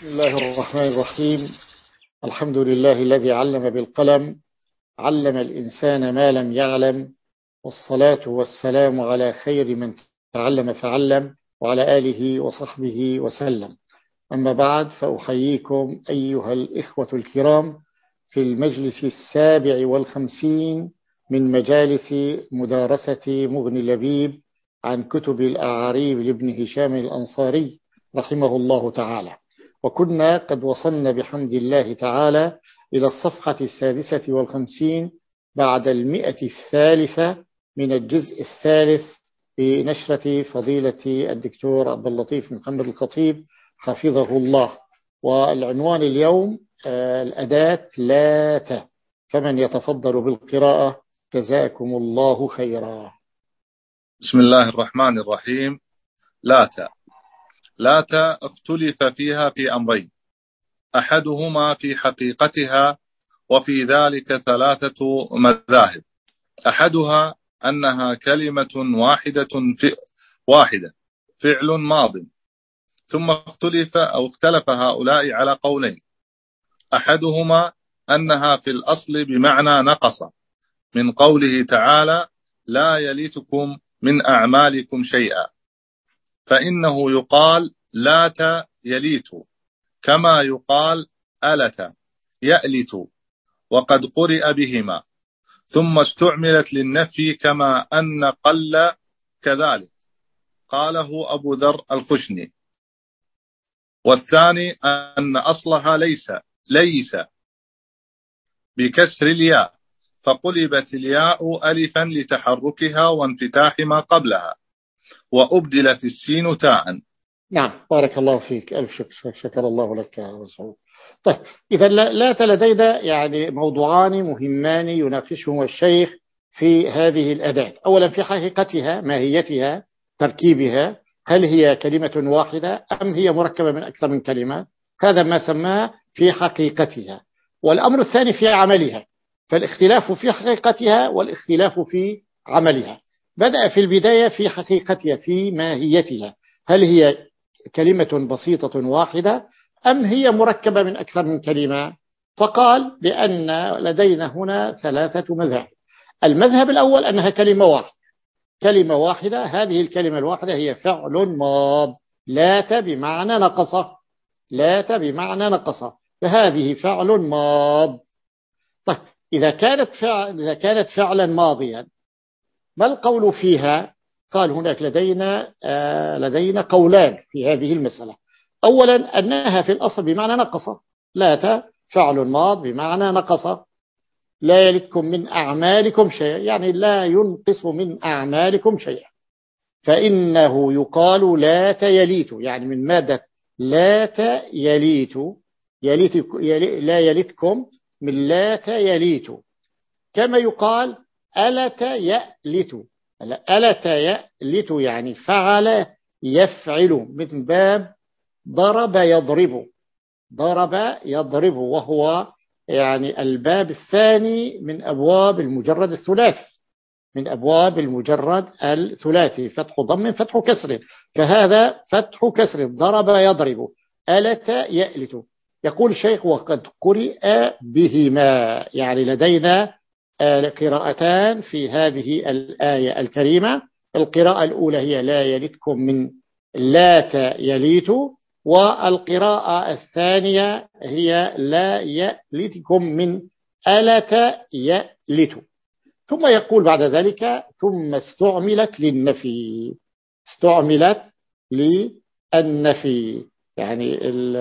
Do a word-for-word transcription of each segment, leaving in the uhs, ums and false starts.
بسم الله الرحمن الرحيم. الحمد لله الذي علم بالقلم، علم الإنسان ما لم يعلم، والصلاة والسلام على خير من تعلم فعلم، وعلى آله وصحبه وسلم. أما بعد، فأحييكم أيها الإخوة الكرام في المجلس السابع والخمسين من مجالس مدارسة مغني لبيب عن كتب الأعاريب لابن هشام الأنصاري رحمه الله تعالى. وكنا قد وصلنا بحمد الله تعالى إلى الصفحة السادسة والخمسين بعد المئة الثالثة من الجزء الثالث بنشرة فضيلة الدكتور عبد اللطيف محمد الخطيب حفظه الله. والعنوان اليوم آه الأداة لات، فمن يتفضل بالقراءة جزاكم الله خيرا. بسم الله الرحمن الرحيم. لات لات اختلف فيها في أمرين، أحدهما في حقيقتها، وفي ذلك ثلاثة مذاهب. أحدها أنها كلمة واحدة في واحدة فعل ماض، ثم اختلف أو اختلف هؤلاء على قولين. أحدهما أنها في الأصل بمعنى نقص، من قوله تعالى لا يلتكم من أعمالكم شيئا، فإنه يقال لات يليت كما يقال ألت يألت، وقد قرئ بهما، ثم استعملت للنفي كما أن قل كذلك، قاله أبو ذر الخشني. والثاني أن أصلها ليس ليس بكسر الياء، فقلبت الياء ألفا لتحركها وانفتاح ما قبلها، وأبدلت السين تاء. نعم، بارك الله فيك، ألف شكر، شكر الله لك يا رسول. طيب، إذا لات لدينا يعني موضوعان مهمان يناقشهما الشيخ في هذه الأداة. أولا في حقيقتها، ماهيتها، تركيبها، هل هي كلمة واحدة أم هي مركبة من أكثر من كلمة؟ هذا ما سماه في حقيقتها. والأمر الثاني في عملها، فالاختلاف في حقيقتها والاختلاف في عملها. بدأ في البداية في حقيقتها، في ماهيتها، هل هي كلمة بسيطة واحدة أم هي مركبة من أكثر من كلمة؟ فقال بأن لدينا هنا ثلاثة مذاهب. المذهب الأول أنها كلمة واحدة، كلمة واحدة. هذه الكلمة الواحدة هي فعل ماض، لات بمعنى نقص، لات بمعنى نقص، فهذه فعل ماض. طيب، إذا كانت فعل إذا كانت فعلا ماضيا، ما القول فيها؟ قال هناك لدينا آه لدينا قولان في هذه المسألة. أولا أنها في الأصل بمعنى نقص، لات فعل ماض بمعنى نقص، لا يلتكم من أعمالكم شيئا، يعني لا ينقص من أعمالكم شيئا، فإنه يقال لات يليت، يعني من مادة لات يليت، يليت لا يلتكم من لات يليت، كما يقال ألت يألت، ألت يألت يعني فعل يفعل، من باب ضرب يضرب، ضرب يضرب، وهو يعني الباب الثاني من أبواب المجرد الثلاثي، من أبواب المجرد الثلاثي، فتح ضم فتح كسر، فهذا فتح كسر، ضرب يضرب، ألت يألت. يقول الشيخ وقد قرئ بهما، يعني لدينا قراءتان في هذه الآية الكريمة. القراءة الأولى هي لا يلتكم من لات يليت، والقراءة الثانية هي لا يلتكم من ألت يألت. ثم يقول بعد ذلك ثم استعملت للنفي، استعملت للنفي، يعني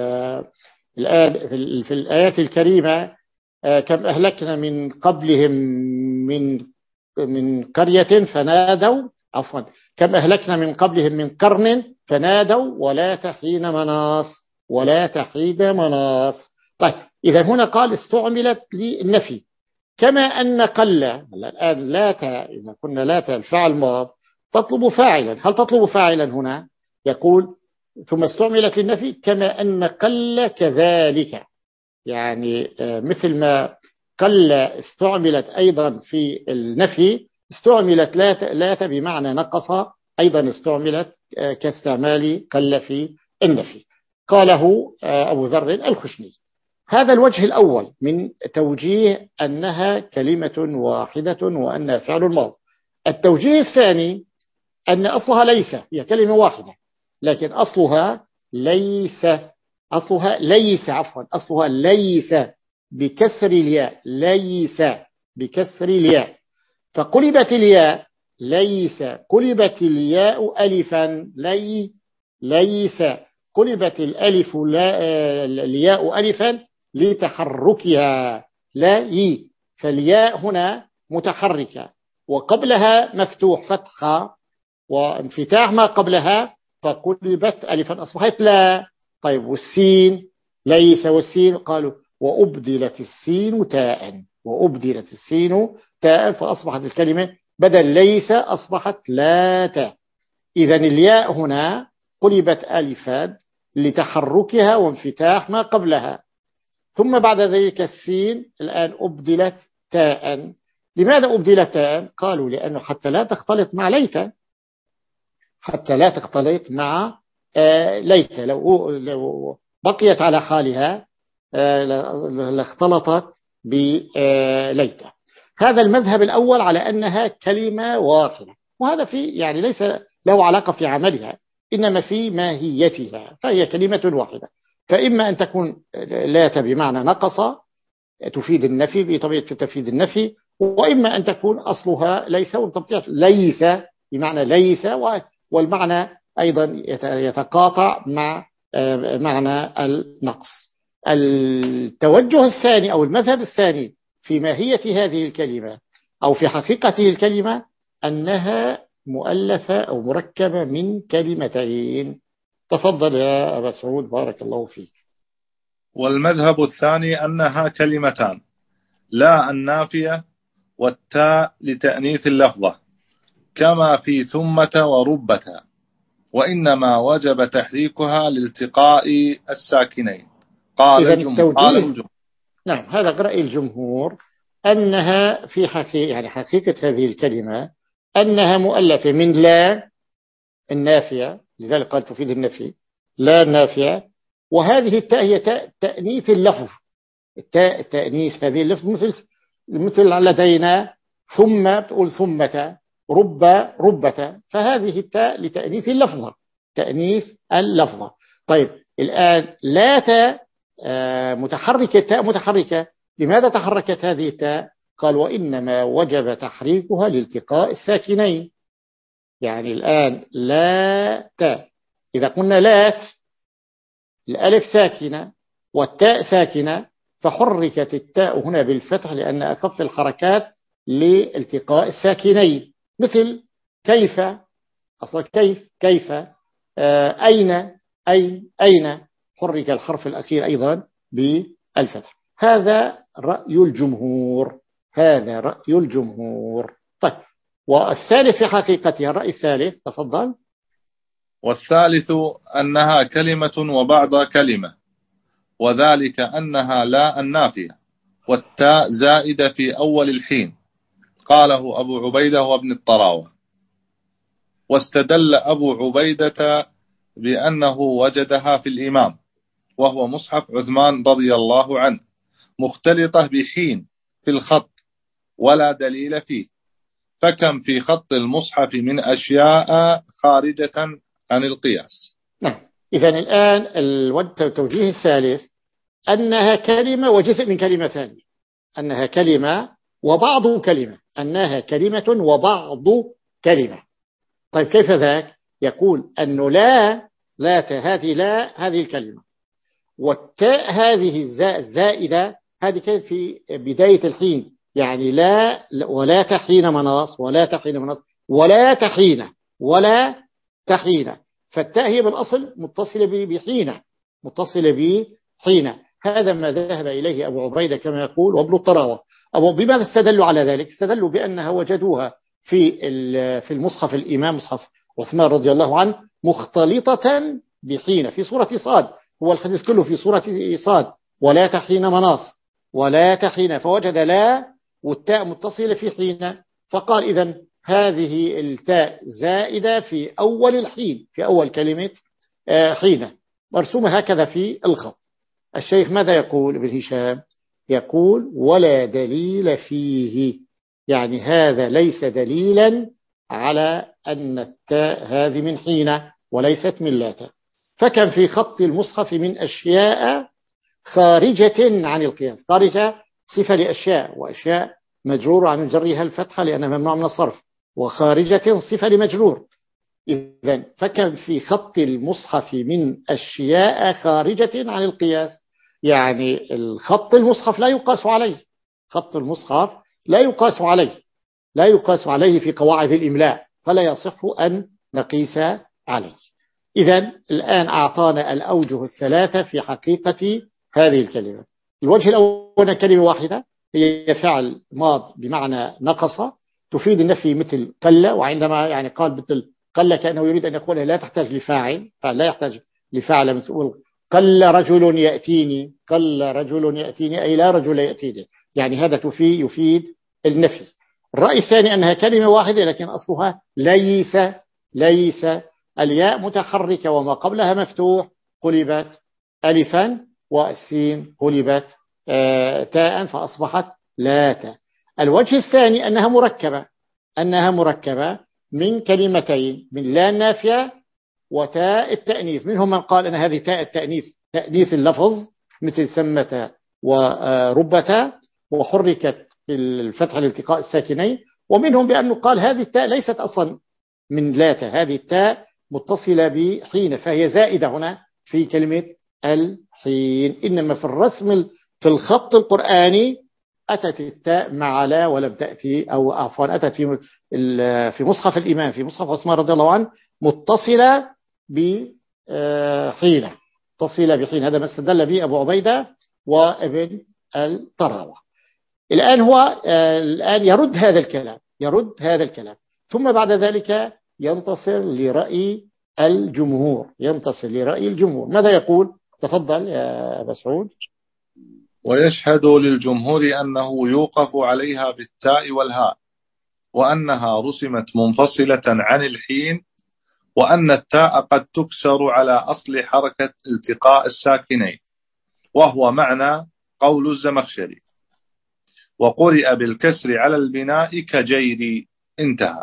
الآن في الآيات الكريمة كم أهلكنا من قبلهم من من قرية فنادوا، عفوا كم أهلكنا من قبلهم من قرن فنادوا ولا تحين مناص، ولا تحين مناص. طيب، إذا هنا قال استعملت للنفي، كما أن قل الآن لات، إذا كنا لات الفعل ماض تطلب فاعلا، هل تطلب فاعلا هنا؟ يقول ثم استعملت للنفي كما أن قل كذلك، يعني مثل ما قل استعملت أيضا في النفي، استعملت لات, لات بمعنى نقص، أيضا استعملت كاستعمال قل في النفي. قاله أبو ذر الخشني. هذا الوجه الأول من توجيه أنها كلمة واحدة وأنها فعل الماضي. التوجيه الثاني أن أصلها ليس، هي كلمة واحدة لكن أصلها ليس، أصلها ليس عفوا أصلها ليس بكسر الياء، ليس بكسر الياء، فقلبت الياء ليس، قلبت الياء ألفا، لي ليس، قلبت الألف لا الياء ألفا لتحركها، لا ي، فالياء هنا متحركة وقبلها مفتوح فتحة وانفتاح ما قبلها، فقلبت ألفا أصبحت لا. طيب والسين ليس، والسين قالوا وأبدلت السين تاء، وأبدلت السين تاء فأصبحت الكلمة بدل ليس أصبحت لا تاء. إذن الياء هنا قلبت ألفا لتحركها وانفتاح ما قبلها، ثم بعد ذلك السين الآن أبدلت تاء. لماذا أبدلت تاء؟ قالوا لأنه حتى لا تختلط مع ليت، حتى لا تختلط مع آه ليت، لو, لو بقيت على حالها آه لاختلطت بليت. هذا المذهب الأول على أنها كلمة واحدة، وهذا في يعني ليس له علاقة في عملها إنما في ماهيتها، فهي كلمة واحدة. فإما أن تكون لات بمعنى نقص تفيد النفي بطبيعة تفيد النفي، وإما أن تكون أصلها ليس وطبيعة ليس بمعنى ليس، والمعنى أيضا يتقاطع مع معنى النقص. التوجه الثاني أو المذهب الثاني في ماهية هذه الكلمة أو في حقيقة الكلمة أنها مؤلفة أو مركبة من كلمتين. تفضل يا أبا سعود بارك الله فيك. والمذهب الثاني أنها كلمتان، لا النافية والتاء لتأنيث اللفظة كما في ثمة وربة، وإنما وجب تحريكها لالتقاء الساكنين. قال الجمهور. نعم هذا رأي الجمهور أنها في حقيقة يعني حقيقة هذه الكلمة أنها مؤلفة من لا النافية، لذلك قال تفيد النفي لا النافية، وهذه التاء هي تاء تأنيث اللفظ، التاء تأنيث هذه اللفظ مثل مثل لدينا ثم بتقول ثمة، رب ربة، فهذه التاء لتأنيث اللفظة، تأنيث اللفظة. طيب الآن لا تاء متحركة، تاء متحركة، لماذا تحركت هذه التاء؟ قال وإنما وجب تحريكها لالتقاء الساكنين. يعني الآن لا تاء، إذا قلنا لات الألف ساكنة والتاء ساكنة فحركت التاء هنا بالفتح لأن أخف الحركات لالتقاء الساكنين، مثل كيف، أصلا كيف كيف، آه أين أين أين، حرك الحرف الأخير أيضا بالفتح. هذا رأي الجمهور، هذا رأي الجمهور. طيب والثالث في حقيقتها الرأي الثالث تفضل. والثالث أنها كلمة وبعض كلمة، وذلك أنها لا النافية والتاء زائدة في أول الحين، قاله أبو عبيدة وابن الطراوة. واستدل أبو عبيدة بأنه وجدها في الإمام وهو مصحف عثمان رضي الله عنه مختلطة بحين في الخط ولا دليل فيه، فكم في خط المصحف من أشياء خارجة عن القياس. نعم إذن الآن التوجيه الثالث أنها كلمة وجزء من كلمة ثانية، أنها كلمة وبعض كلمة، أنها كلمة وبعض كلمة. طيب كيف ذاك؟ يقول أنه لا لا هذه لا هذه الكلمة، والتاء هذه الزاء الزائدة هذه كانت في بداية الحين، يعني لا ولا تحين مناص ولا تحين مناص ولا تحين ولا تحين، فالتاء هي بالأصل متصلة بحين، متصلة بحين. هذا ما ذهب إليه أبو عبيدة كما يقول وابن الطراوة. أبو بماذا استدلوا على ذلك؟ استدلوا بأنها وجدوها في في المصحف الإمام مصحف عثمان رضي الله عنه مختلطة بحين في سورة صاد، هو الحديث كله في سورة صاد، ولا تحين مناص ولا تحين، فوجد لا والتاء متصلة في حين، فقال إذن هذه التاء زائدة في أول الحين، في أول كلمة حين، مرسومة هكذا في الخط. الشيخ ماذا يقول ابن هشام؟ يقول ولا دليل فيه، يعني هذا ليس دليلا على أن التاء هذه من حين وليست من لات. فكم في خط المصحف من أشياء خارجة عن القياس. خارجة صفة لأشياء، وأشياء مجرور عن جرها الفتحة لأنها ممنوع من الصرف، وخارجة صفة لمجرور. إذن فكم في خط المصحف من أشياء خارجة عن القياس، يعني الخط المصحف لا يقاس عليه، خط المصحف لا يقاس عليه، لا يقاس عليه في قواعد الإملاء، فلا يصح أن نقيس عليه. إذن الآن أعطانا الأوجه الثلاثة في حقيقة هذه الكلمة. الوجه الأول كلمة واحدة هي فعل ماض بمعنى نقص، تفيد النفي مثل قل، وعندما يعني قال مثل قل كأنه يريد أن يقول لا تحتاج لفاعل، فلا يحتاج لفاعل، مثل قل رجل يأتيني، قل رجل يأتيني أي لا رجل يأتيني، يعني هذا تفيد يفيد النفي. الرأي الثاني أنها كلمة واحدة لكن أصلها ليس، ليس الياء متحركة وما قبلها مفتوح قلبت ألفا، والسين قلبت آه تاء فأصبحت لات. الوجه الثاني أنها مركبة، أنها مركبة من كلمتين، من لا النافية وتاء التأنيث. منهم من قال أن هذه تاء التأنيث تأنيث اللفظ مثل سمة وربة وحركت في الفتح الالتقاء الساكنين، ومنهم بأنه قال هذه التاء ليست أصلا من لات، هذه التاء متصلة بحين، فهي زائدة هنا في كلمة الحين. إنما في الرسم في الخط القرآني أتت التاء مع لا ولم تأتي، أو عفوا أتت في في مصحف الإمام في مصحف عثمان رضي الله عنه متصلة بحين، متصلة بحين. هذا ما استدل به أبو عبيدة وابن الطراوة. الآن هو الآن يرد هذا الكلام، يرد هذا الكلام ثم بعد ذلك ينتصر لرأي الجمهور، ينتصر لرأي الجمهور. ماذا يقول؟ تفضل يا أبا سعود. ويشهد للجمهور أنه يوقف عليها بالتاء والهاء، وأنها رسمت منفصلة عن الحين، وأن التاء قد تكسر على أصل حركة التقاء الساكنين، وهو معنى قول الزمخشري. وقرئ بالكسر على البناء كجيري. انتهى.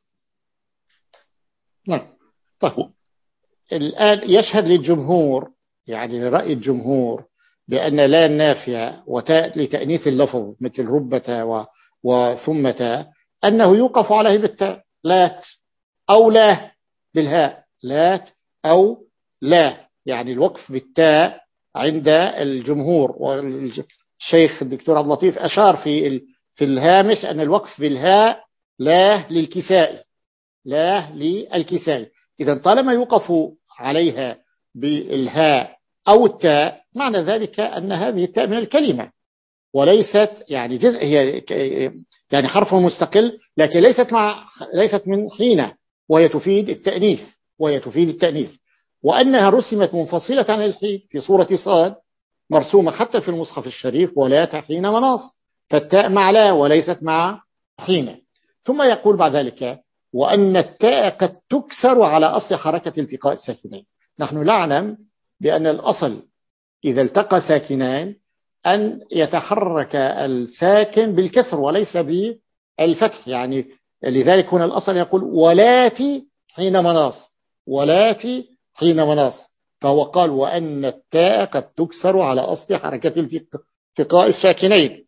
نعم. طيب الآن يشهد للجمهور، يعني لرأي الجمهور، بأن لا النافية وتاء لتأنيث اللفظ مثل ربة وثمة أنه يوقف عليه بالتاء، لات أو لا بالهاء، لات أو لا، يعني الوقف بالتاء عند الجمهور. والشيخ الدكتور عبد اللطيف أشار في في الهامش أن الوقف بالهاء لا للكسائي، لا للكسائي. إذا طالما يوقف عليها بالهاء أو التاء معنى ذلك أن هذه التاء من الكلمة وليست يعني جزء، هي يعني حرف مستقل لكن ليست مع ليست من حين، وهي تفيد التأنيث، وهي تفيد التأنيث. وأنها رسمت منفصلة عن الحين في سورة صاد، مرسومة حتى في المصحف الشريف ولا تحين مناص، فالتاء مع لا وليست مع حين. ثم يقول بعد ذلك وأن التاء قد تكسر على أصل حركة التقاء الساكنين. نحن نعلم بأن الأصل إذا التقى ساكنان أن يتحرك الساكن بالكسر وليس بالفتح، يعني لذلك هنا الأصل يقول ولاتي حين مناص، ولاتي حين مناص، فهو قال وأن التاء قد تكسر على أصل حركة التقاء الساكنين،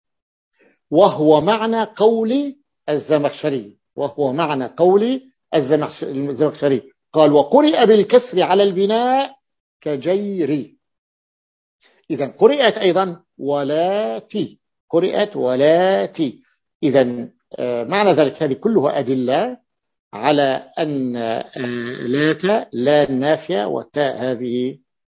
وهو معنى قول الزمخشري، وهو معنى قول الزمخشري. قال وقرئ بالكسر على البناء كجيري. إذا قرئت أيضا ولاتي، قرئت ولاتي. إذا معنى ذلك هذه كلها أدلة على أن لات لا النافية، والتاء هذه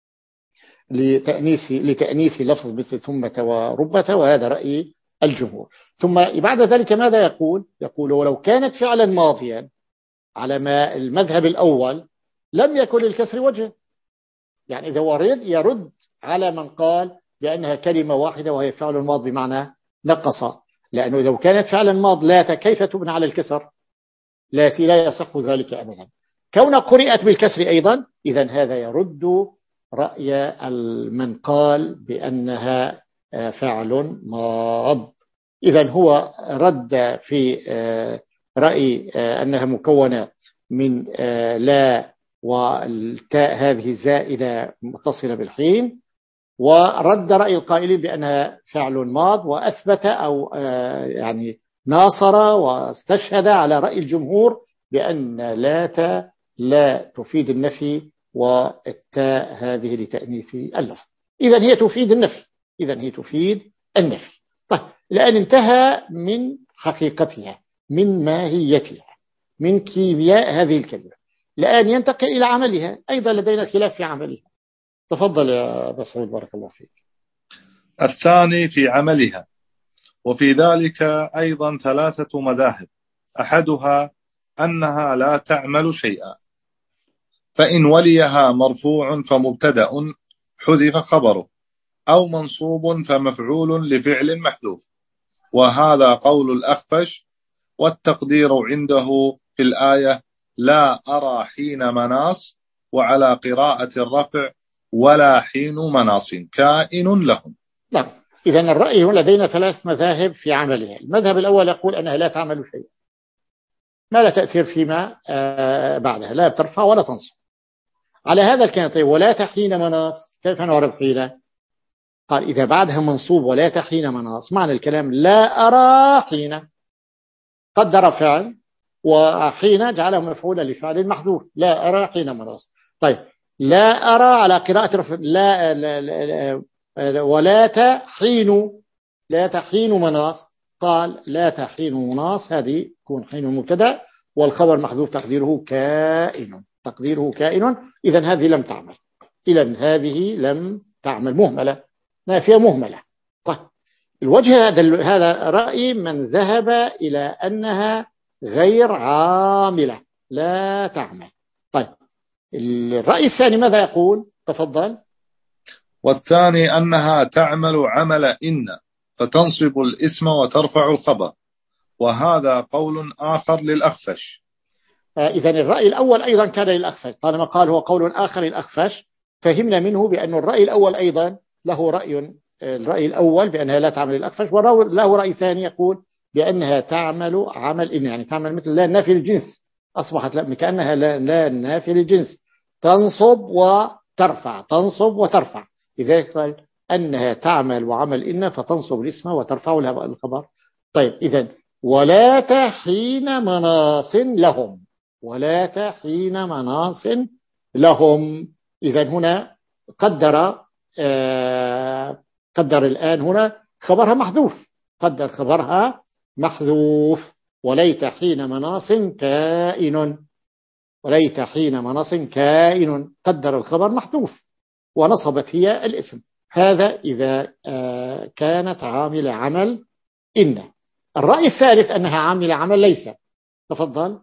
لتأنيث لتأنيث لفظ مثل ثمة وربة، وهذا رأي الجمهور. ثم بعد ذلك ماذا يقول؟ يقول ولو كانت فعلا ماضيا على ما المذهب الأول لم يكن للكسر وجه، يعني إذا ورد يرد على من قال بأنها كلمة واحدة وهي فعل ماض بمعنى نقص، لأنه لو كانت فعلا ماض لات كيف تبنى على الكسر؟ لاتي لا يصح ذلك أبدا. كون قرئت بالكسر أيضا إذا هذا يرد رأي من قال بأنها فعل ماض. إذن هو رد في رأي أنها مكونة من لا والتاء هذه زائدة متصلة بالحين، ورد رأي القائلين بأنها فعل ماض، وأثبت أو يعني ناصر واستشهد على رأي الجمهور بأن لا لا تفيد النفي، والتاء هذه لتأنيث اللفظ. إذن هي تفيد النفي، إذن هي تفيد النفي. طيب الآن انتهى من حقيقتها، من ماهيتها، من كيمياء هذه الكلمة. الآن ينتقل إلى عملها، أيضا لدينا خلاف في عملها. تفضل يا مسعود بارك الله فيك. الثاني في عملها، وفي ذلك أيضا ثلاثة مذاهب. أحدها أنها لا تعمل شيئا، فإن وليها مرفوع فمبتدأ حذف خبره، أو منصوب فمفعول لفعل محذوف، وهذا قول الأخفش. والتقدير عنده في الآية لا أرى حين مناص، وعلى قراءة الرفع ولا حين مناص كائن لهم. نعم. إذن الرأي لدينا ثلاث مذاهب في عملها. المذهب الأول يقول أنها لا تعمل شيئا، ما لا تأثير فيما بعدها، لا ترفع ولا تنصب. على هذا الكلام طيب ولا تحين مناص، كيف نعرف حين؟ قال إذا بعدها منصوب ولا تحين مناص، معنى الكلام لا أرى حين، قدر فعل وحين جعله مفعولا لفعل محذوف، لا أرى حين مناص. طيب لا أرى على قراءة رفع لا, لا, لا, لا ولا تحين، لا تحين مناص، قال لا تحين مناص، هذه يكون حين مبتدا والخبر محذوف تقديره كائن، تقديره كائن. إذن هذه لم تعمل، إذن هذه لم تعمل، مهملة، نافية مهملة. طيب الوجه هذا هذا رأي من ذهب إلى أنها غير عاملة، لا تعمل. طيب الرأي الثاني ماذا يقول؟ تفضل. والثاني أنها تعمل عمل إن، فتنصب الاسم وترفع الخبر، وهذا قول آخر للأخفش. إذن الرأي الأول أيضا كان للأخفش، طالما قال هو قول آخر للأخفش فهمنا منه بأن الرأي الأول أيضا له رأي، الرأي الأول بأنها لا تعمل الأخفش، وله رأي ثاني يقول بأنها تعمل عمل إن، يعني تعمل مثل لا نافي الجنس، أصبحت لا كأنها لا, لا نافي الجنس، تنصب وترفع، تنصب وترفع. لذلك قال أنها تعمل وعمل إن، فتنصب الاسم وترفع الخبر. طيب إذن ولا تحين مناص لهم، ولا تحين مناص لهم. إذن هنا قدر آه قدر الآن هنا خبرها محذوف، قدر خبرها محذوف، وليت حين مناص كائن، وليت حين مناص كائن، قدر الخبر محذوف ونصبت هي الاسم. هذا إذا آه كانت عامل عمل إن. الرأي الثالث أنها عامل عمل ليس. تفضل.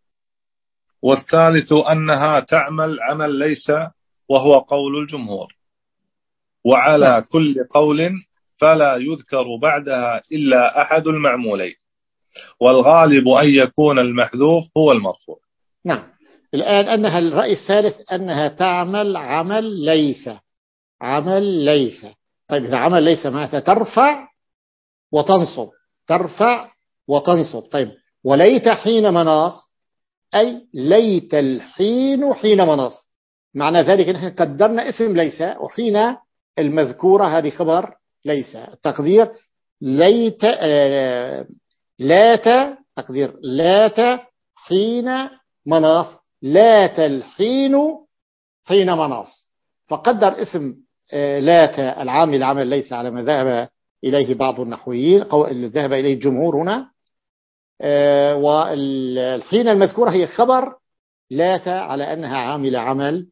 والثالث أنها تعمل عمل ليس، وهو قول الجمهور. وعلى نعم. كل قول فلا يذكر بعدها إلا أحد المعمولين، والغالب أن يكون المحذوف هو المرفوع. نعم. الآن أنها الرأي الثالث أنها تعمل عمل ليس، عمل ليس. طيب إذا عمل ليس معناتها ترفع وتنصب، ترفع وتنصب. طيب وليت حين مناص، أي ليت الحين حين مناص، معنى ذلك نحن قدرنا اسم ليس، وحين المذكورة هذه خبر ليس، التقدير ليت آه لات، تقدير لات حين مناص، لات الحين حين مناص. فقدر اسم آه لات العامل عمل ليس على ما ذهب إليه بعض النحويين، ذهب إليه الجمهور هنا. آه والحين المذكورة هي خبر لات على أنها عامل عمل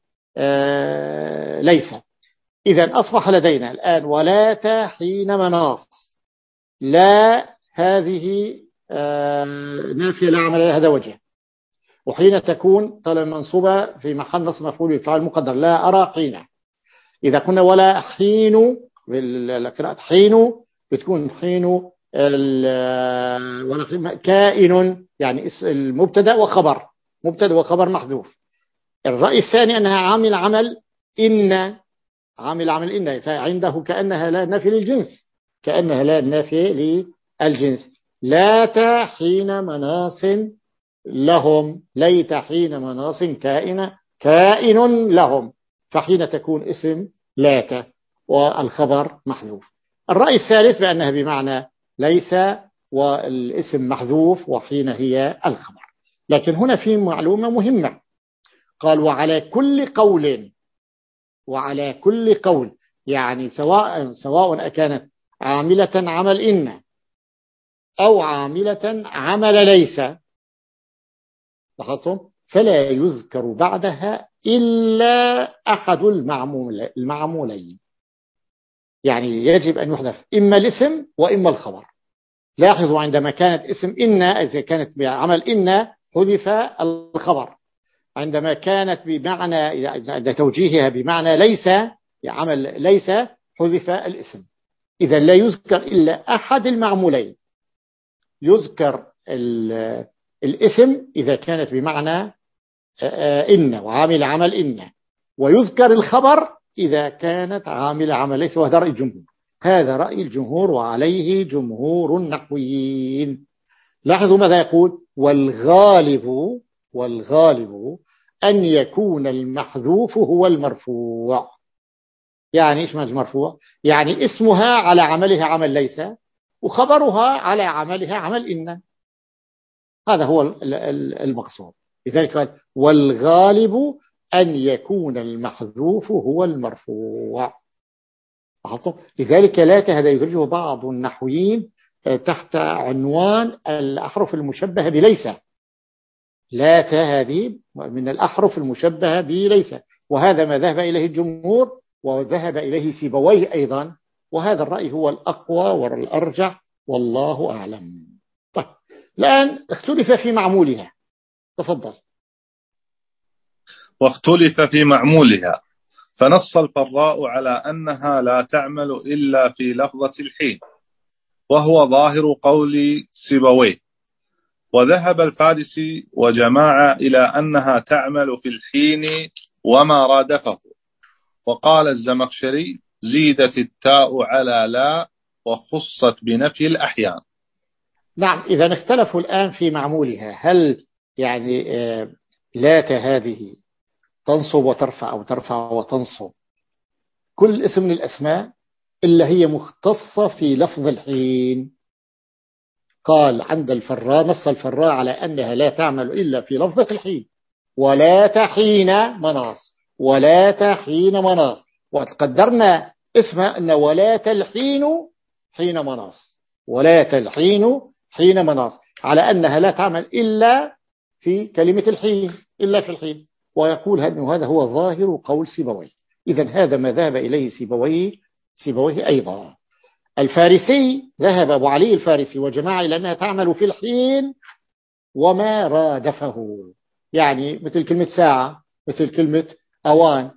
آه ليس. إذن أصبح لدينا الآن ولات حين مناص، لا هذه آه نافية لا عمل لها، هذا وجه. وحين تكون طال منصوبة في محل نصب مفعول بالفعل مقدر، لا أرى حين. إذا كنا ولا حين بالقراءة حين بتكون حين ولا كائن، يعني المبتدا وخبر، مبتدا وخبر محذوف. الرأي الثاني أنها عامل عمل إن، عامل عمل إن، فعنده كأنها لا نافي للجنس، كأنها لا نافي للجنس. لات حين مناص لهم، ليت حين مناص كائن كائن لهم، فحين تكون اسم لات والخبر محذوف. الرأي الثالث بأنها بمعنى ليس والاسم محذوف وحين هي الخبر. لكن هنا في معلومة مهمة، قال وعلى كل قول، وعلى كل قول يعني سواء سواء أكانت عاملة عمل إن أو عاملة عمل ليس، لاحظتم، فلا يذكر بعدها إلا أحد المعمول المعمولين. يعني يجب أن يحذف إما الاسم وإما الخبر. لاحظوا عندما كانت اسم إن، إذا كانت بعمل إن حذف الخبر، عندما كانت بمعنى عند توجيهها بمعنى ليس عمل ليس حذف الاسم. إذا لا يذكر إلا أحد المعمولين، يذكر الاسم إذا كانت بمعنى إن وعامل عمل إن، ويذكر الخبر إذا كانت عامل عمل ليس، وهذا رأي الجمهور. هذا رأي الجمهور وعليه جمهور النحويين. لاحظوا ماذا يقول: والغالب والغالب أن يكون المحذوف هو المرفوع. يعني إيش معنى المرفوع؟ يعني اسمها على عملها عمل ليس، وخبرها على عملها عمل إن. هذا هو المقصود. لذلك قال والغالب أن يكون المحذوف هو المرفوع. لذلك لا هذا يدرجه بعض النحويين تحت عنوان الأحرف المشبهة بليس. لا هذه من الأحرف المشبهة بليس، وهذا ما ذهب إليه الجمهور وذهب إليه سيبويه أيضا، وهذا الرأي هو الأقوى والأرجح والله أعلم. طيب الآن اختلف في معمولها، تفضل. واختلف في معمولها، فنص الفراء على أنها لا تعمل إلا في لفظة الحين، وهو ظاهر قول سيبويه. وذهب الفارسي وجماعة إلى أنها تعمل في الحين وما رادفه. وقال الزمخشري زيدت التاء على لا وخصت بنفي الأحيان. نعم، إذا اختلفوا الآن في معمولها، هل يعني لات هذه تنصب وترفع أو ترفع وتنصب كل اسم من الأسماء، إلا هي مختصة في لفظ الحين؟ قال عند الفراء، نص الفراء على أنها لا تعمل إلا في لفظة الحين، ولا تحين مناص، ولا تحين مناص، وقدرنا اسمها أن ولا تلحين حين مناص، ولا تلحين حين مناص، على أنها لا تعمل إلا في كلمة الحين، إلا في الحين. ويقول أن هذا هو ظاهر قول سيبويه. إذن هذا ما ذهب إليه سيبويه سيبويه أيضا. الفارسي ذهب أبو علي الفارسي وجماعة إلى أنها تعمل في الحين وما رادفه، يعني مثل كلمة ساعة، مثل كلمة أوان،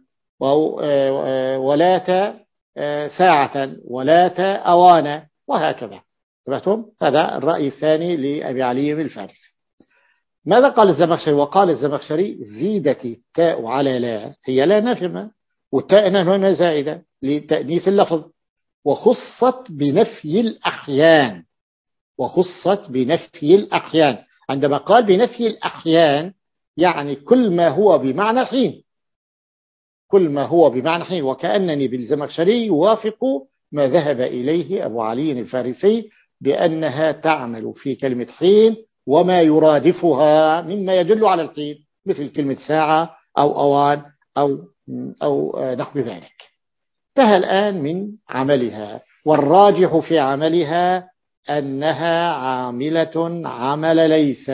ولات ساعة، ولات أوانا، وهكذا. تبعتم؟ هذا الرأي الثاني لأبي علي الفارسي. ماذا قال الزمخشري؟ وقال الزمخشري زيدت التاء على لا، هي لا نافمة، والتاء هنا زائدة لتأنيث اللفظ، وخصت بنفي الأحيان، وخصت بنفي الأحيان. عندما قال بنفي الأحيان يعني كل ما هو بمعنى الحين، كل ما هو بمعنى الحين. وكأنني بالزمخشري يوافق ما ذهب إليه أبو علي الفارسي بأنها تعمل في كلمة حين وما يرادفها مما يدل على الحين، مثل كلمة ساعة أو أوان أو, أو نحو ذلك. انتهى الآن من عملها، والراجح في عملها أنها عاملة عمل ليس،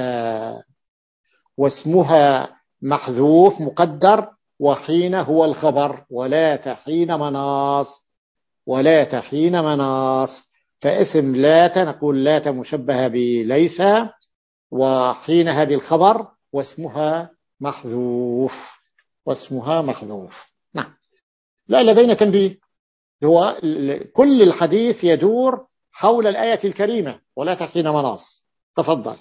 واسمها محذوف مقدر، وحين هو الخبر، ولا تحين مناص، ولا تحين مناص. فاسم لات نقول لات مشبهة بليس، وحين هذه الخبر، واسمها محذوف، واسمها محذوف. نعم. لا لدينا تنبيه، هو كل الحديث يدور حول الآية الكريمة ولا تحين مناص. تفضل.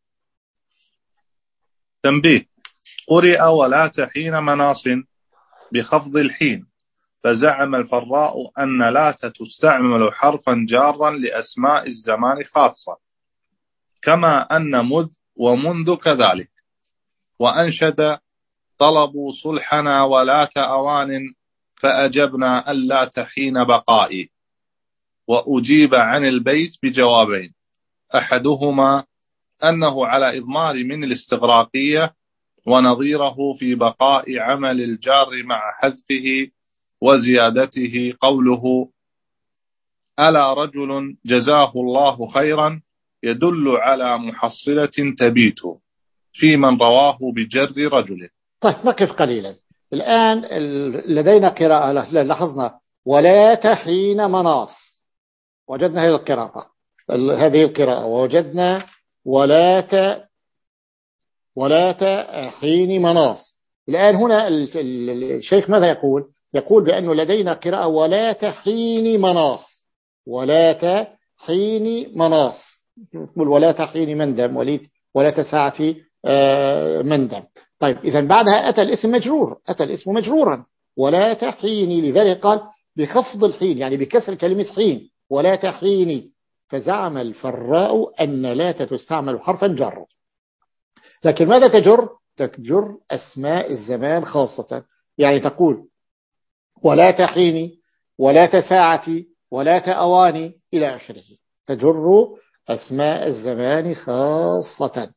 تنبيه: قرئ ولا تحين مناص بخفض الحين، فزعم الفراء أن لات تستعمل حرفا جارا لأسماء الزمان خاصة، كما أن مذ ومنذ كذلك. وأنشد: طلبوا صلحنا ولات أوان، فأجبنا اللات حين بقائي. وأجيب عن البيت بجوابين: أحدهما أنه على إضمار من الاستغراقية، ونظيره في بقاء عمل الجار مع حذفه وزيادته قوله: ألا رجل جزاه الله خيرا، يدل على محصلة تبيت في من رواه بجر رجل. طيب نقف قليلا الآن. لدينا قراءة لاحظنا: ولا تحين مناص، وجدنا هذه القراءة هذه القراءة ووجدنا ولا ت ولا تحين مناص. الآن هنا الشيخ ماذا يقول؟ يقول بأنه لدينا قراءة ولا تحين مناص، ولا تحين مناص، يقول ولا تحين مندم، ولا تساعة مندم. طيب إذا بعدها أتى الاسم مجرور، أتى الاسم مجرورا ولا تحيني، لذلك قال بخفض الحين، يعني بكسر كلمة حين، ولا تحيني. فزعم الفراء أن لا تستعمل حرفا جر، لكن ماذا تجر؟ تجر أسماء الزمان خاصة، يعني تقول ولا تحيني، ولا تساعتي، ولا تأواني إلى آخره، تجر أسماء الزمان خاصة.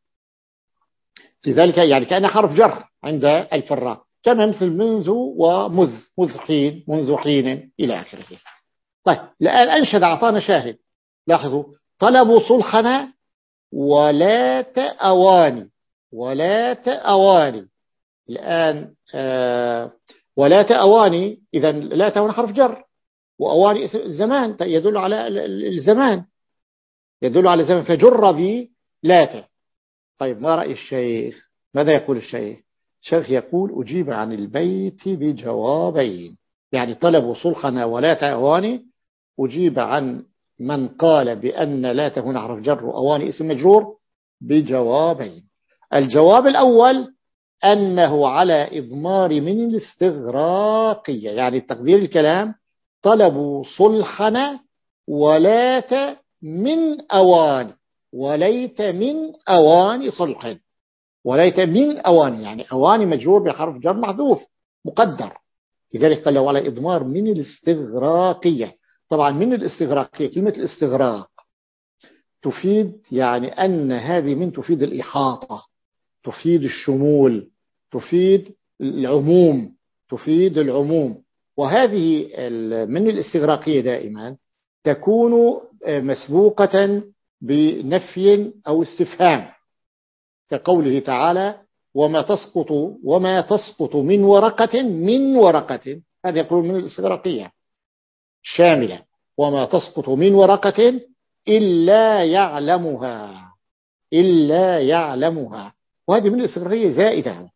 لذلك يعني كأنها حرف جر عند الفراء، كما مثل منذ ومذ، مذ حين، منذ حين إلى آخره. طيب الآن أنشد، أعطانا شاهد، لاحظوا: طلبوا صلحنا ولا تأواني، ولا تأواني. الآن آه ولا تأواني، إذا لا تأواني حرف جر، وأواني زمان يدل على الزمان، يدل على الزمان، فجر بي لا. طيب ما رأي الشيخ؟ ماذا يقول الشيخ؟ الشيخ يقول: أجيب عن البيت بجوابين، يعني طلبوا صلحنا ولا تأواني، أجيب عن من قال بأن لا هنا حرف جر وأواني اسم مجرور بجوابين. الجواب الأول أنه على إضمار من الاستغراقية، يعني تقدير الكلام: طلبوا صلحنا ولات من أواني، وليت من أواني صلح، وليت من أواني، يعني أواني مجرور بحرف جر محذوف مقدر، لذلك قال له على إضمار من الاستغراقية. طبعا من الاستغراقية، كلمة الاستغراق تفيد يعني أن هذه من تفيد الإحاطة، تفيد الشمول، تفيد العموم، تفيد العموم. وهذه من الاستغراقية دائما تكون مسبوقة بنفي أو استفهام، كقوله تعالى: وما تسقط وما تسقط من ورقة من ورقة، هذا يقول من الاستغراقية شاملة: وما تسقط من ورقة إلا يعلمها، إلا يعلمها، وهذه من الاستغراقية زائدة.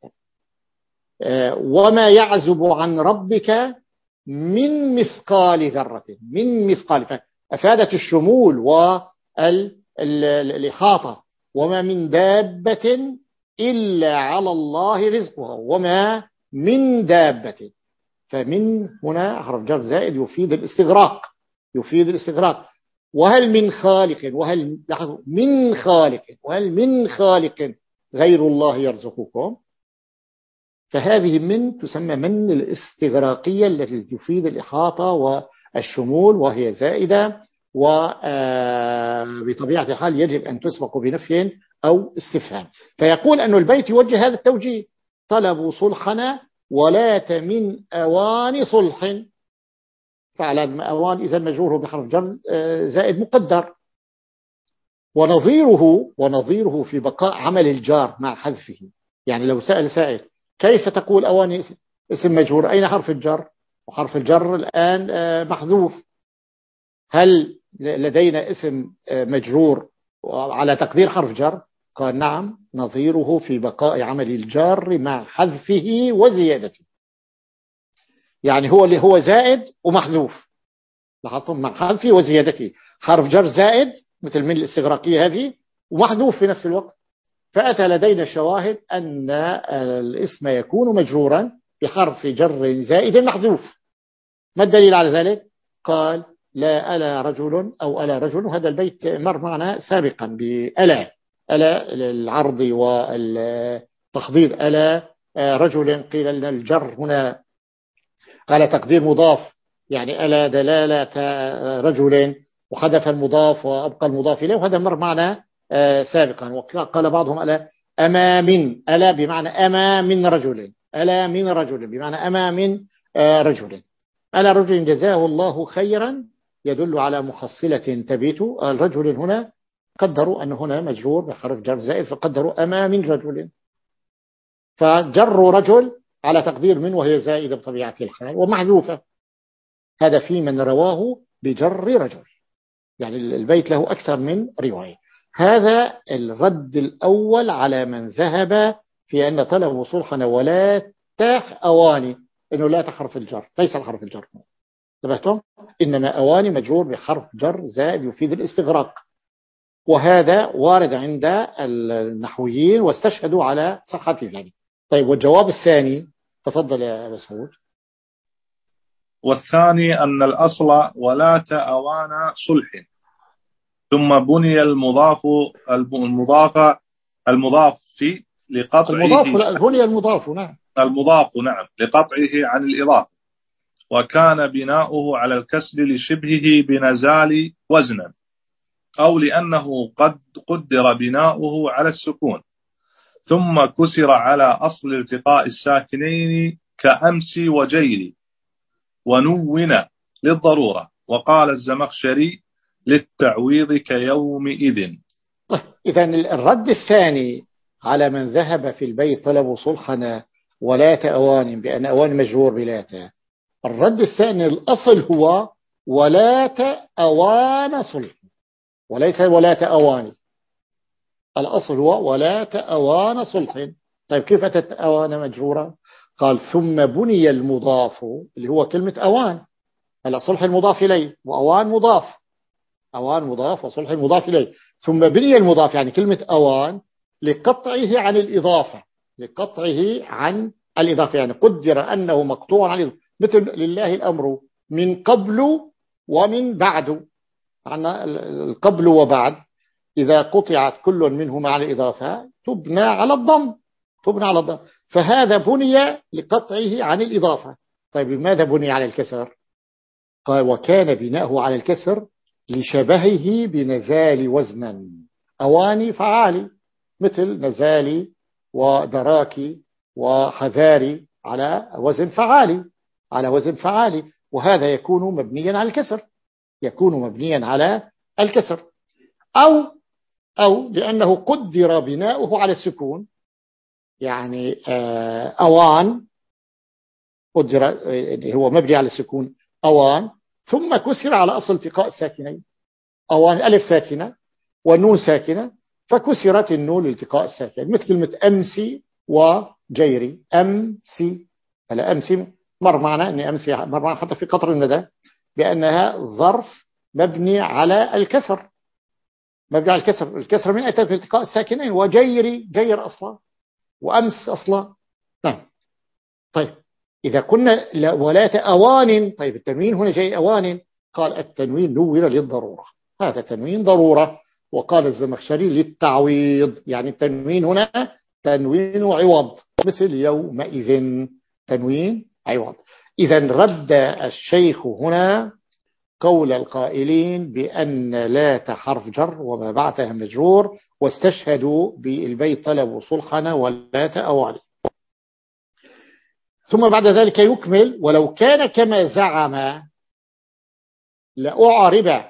وما يعزب عن ربك من مثقال ذرة، من مثقال، فأفادت الشمول والإحاطة. وما من دابة إلا على الله رزقها، وما من دابة، فمن هنا حرف جر زائد يفيد الاستغراق، يفيد الاستغراق. وهل من خالق، وهل من خالق، وهل من خالق غير الله يرزقكم، فهذه من تسمى من الاستغراقية التي تفيد الإحاطة والشمول، وهي زائدة، وبطبيعة الحال يجب أن تسبق بنفي أو استفهام. فيقول أن البيت يوجه هذا التوجيه: طلبوا صلحنا ولات من أوان صلح، فعلا أوان إذا مجروره بحرف جر زائد مقدر. ونظيره ونظيره في بقاء عمل الجار مع حذفه، يعني لو سأل سائل: كيف تقول أوان اسم مجرور، أين حرف الجر؟ وحرف الجر الآن محذوف، هل لدينا اسم مجرور على تقدير حرف جر؟ قال نعم، نظيره في بقاء عمل الجار مع حذفه وزيادته، يعني هو اللي هو زائد ومحذوف، لاحظتم، مع حذفه وزيادته، حرف جر زائد مثل من الاستغراقية هذه ومحذوف في نفس الوقت. فأتى لدينا شواهد أن الاسم يكون مجرورا بحرف جر زائد محذوف. ما الدليل على ذلك؟ قال لا ألا رجل أو ألا رجل، هذا البيت مر معنا سابقا بألا، ألا العرض والتخفيض، ألا رجل، قيل لنا الجر هنا على تقدير مضاف، يعني ألا دلالة رجل، وحذف المضاف وأبقى المضاف إليه، وهذا مر معنا سابقا. وقال بعضهم ألا أما من، ألا بمعنى أما من رجل، ألا من رجل بمعنى أما من رجل، ألا رجل جزاه الله خيرا، يدل على محصلة تبيت. الرجل هنا قدروا أن هنا مجرور بحرف جر زائد، فقدروا أما من رجل، فجر رجل على تقدير من، وهي زائدة بطبيعة الحال ومحذوفة. هذا في من رواه بجر رجل، يعني البيت له أكثر من رواية. هذا الرد الأول على من ذهب في أن طلب صلحنا ولا تاح أواني، إنه لا تحرف الجر، ليس الحرف الجر، انتبهتم؟ إنما أواني مجرور بحرف جر زائد يفيد الاستغراق، وهذا وارد عند النحويين واستشهدوا على صحة ذلك. طيب، والجواب الثاني، تفضل يا مسعود. والثاني أن الأصل ولا تأوان صلح، ثم بني المضاف المضاف المضاف في لقطعه المضاف لا بني المضاف نعم المضاف نعم لقطعه عن الإضافة، وكان بناؤه على الكسر لشبهه بنزال وزنا، أو لأنه قد قدر بناؤه على السكون ثم كسر على أصل التقاء الساكنين كأمس وجيل، ونون للضرورة. وقال الزمخشري للتعويض كيومئذ. طيب، إذن الرد الثاني على من ذهب في البيت طلبوا صلحنا ولا تأوان بأن أوان مجرور بلا تاء، الرد الثاني الأصل هو ولا تأوان صلح، وليس ولا تأوان. الأصل هو ولا تأوان صلح. طيب، كيف أتت أوان مجرورة؟ قال ثم بني المضاف اللي هو كلمة أوان، هلا صلح المضاف إليه وأوان مضاف، أوان مضاف وصلح المضاف إليه، ثم بني المضاف يعني كلمة أوان لقطعه عن الإضافة، لقطعه عن الإضافة، يعني قدر أنه مقطوع عن الإضافة، مثل لله الأمر من قبل ومن بعد، عنا القبل وبعد إذا قطعت كل منهما على الإضافة تبنى على الضم، تبنى على الضم، فهذا بني لقطعه عن الإضافة. طيب، لماذا بني على الكسر؟ قال وكان بناؤه على الكسر لشبهه بنزال وزنا، أواني فعالي، مثل نزالي ودراكي وحذاري على وزن فعالي، على وزن فعالي، وهذا يكون مبنيا على الكسر، يكون مبنيا على الكسر، أو أو لأنه قدر بناؤه على السكون، يعني أوان قدر هو مبني على السكون أوان، ثم كسر على أصل التقاء الساكنين، أوان ألف ساكنة والنون ساكنة، فكسرت النون لالتقاء الساكنين، مثل كلمة أمسي وجيري، أمسي، هلا أمسي مر معنا أن أمسي مر معنا حتى في قطر الندى بأنها ظرف مبني على الكسر، مبني على الكسر، الكسر من أتى في التقاء الساكنين، وجيري جير أصلا وأمس أصلا. نعم. طيب، إذا قلنا ولا أوان، طيب التنوين هنا جاي أوان، قال التنوين نور للضرورة، هذا تنوين ضرورة. وقال الزمخشري للتعويض، يعني التنوين هنا تنوين عوض، مثل يومئذ تنوين عوض. إذا رد الشيخ هنا قول القائلين بأن لا حرف جر وما بعدها مجرور، واستشهدوا بالبيت طلبوا صلحنا ولا تأوان. ثم بعد ذلك يكمل ولو كان كما زعم لأعرب،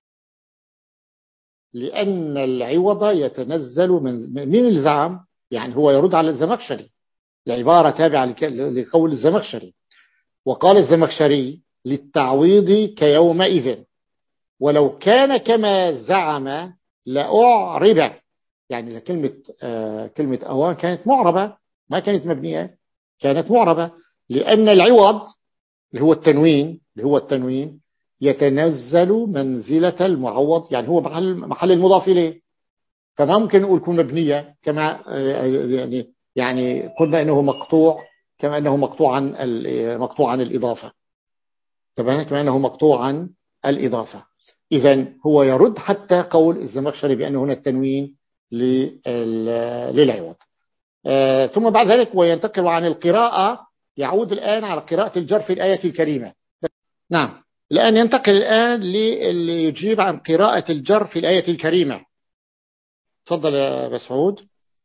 لأن العوض يتنزل من من الزعم، يعني هو يرد على الزمخشري، العبارة تابعة لقول الزمخشري. وقال الزمخشري للتعويض كيومئذ، ولو كان كما زعم لأعرب، يعني كلمة آه كلمة أوان كانت معربة، ما كانت مبنية، كانت معربة، لأن العوض اللي هو التنوين اللي هو التنوين يتنزل منزلة المعوض، يعني هو محل محل المضاف إليه، فما ممكن نقول كون مبنية كما يعني يعني قلنا إنه مقطوع كما أنه مقطوع عن مقطوع عن الإضافة، كما أنه مقطوع عن الإضافة. إذن هو يرد حتى قول الزمخشري بأن هنا التنوين للعوض. آه ثم بعد ذلك وينتقل عن القراءة، يعود الآن على قراءة الجر في الآية الكريمة. نعم، الآن ينتقل الآن ليجيب عن قراءة الجر في الآية الكريمة. تفضل يا مسعود.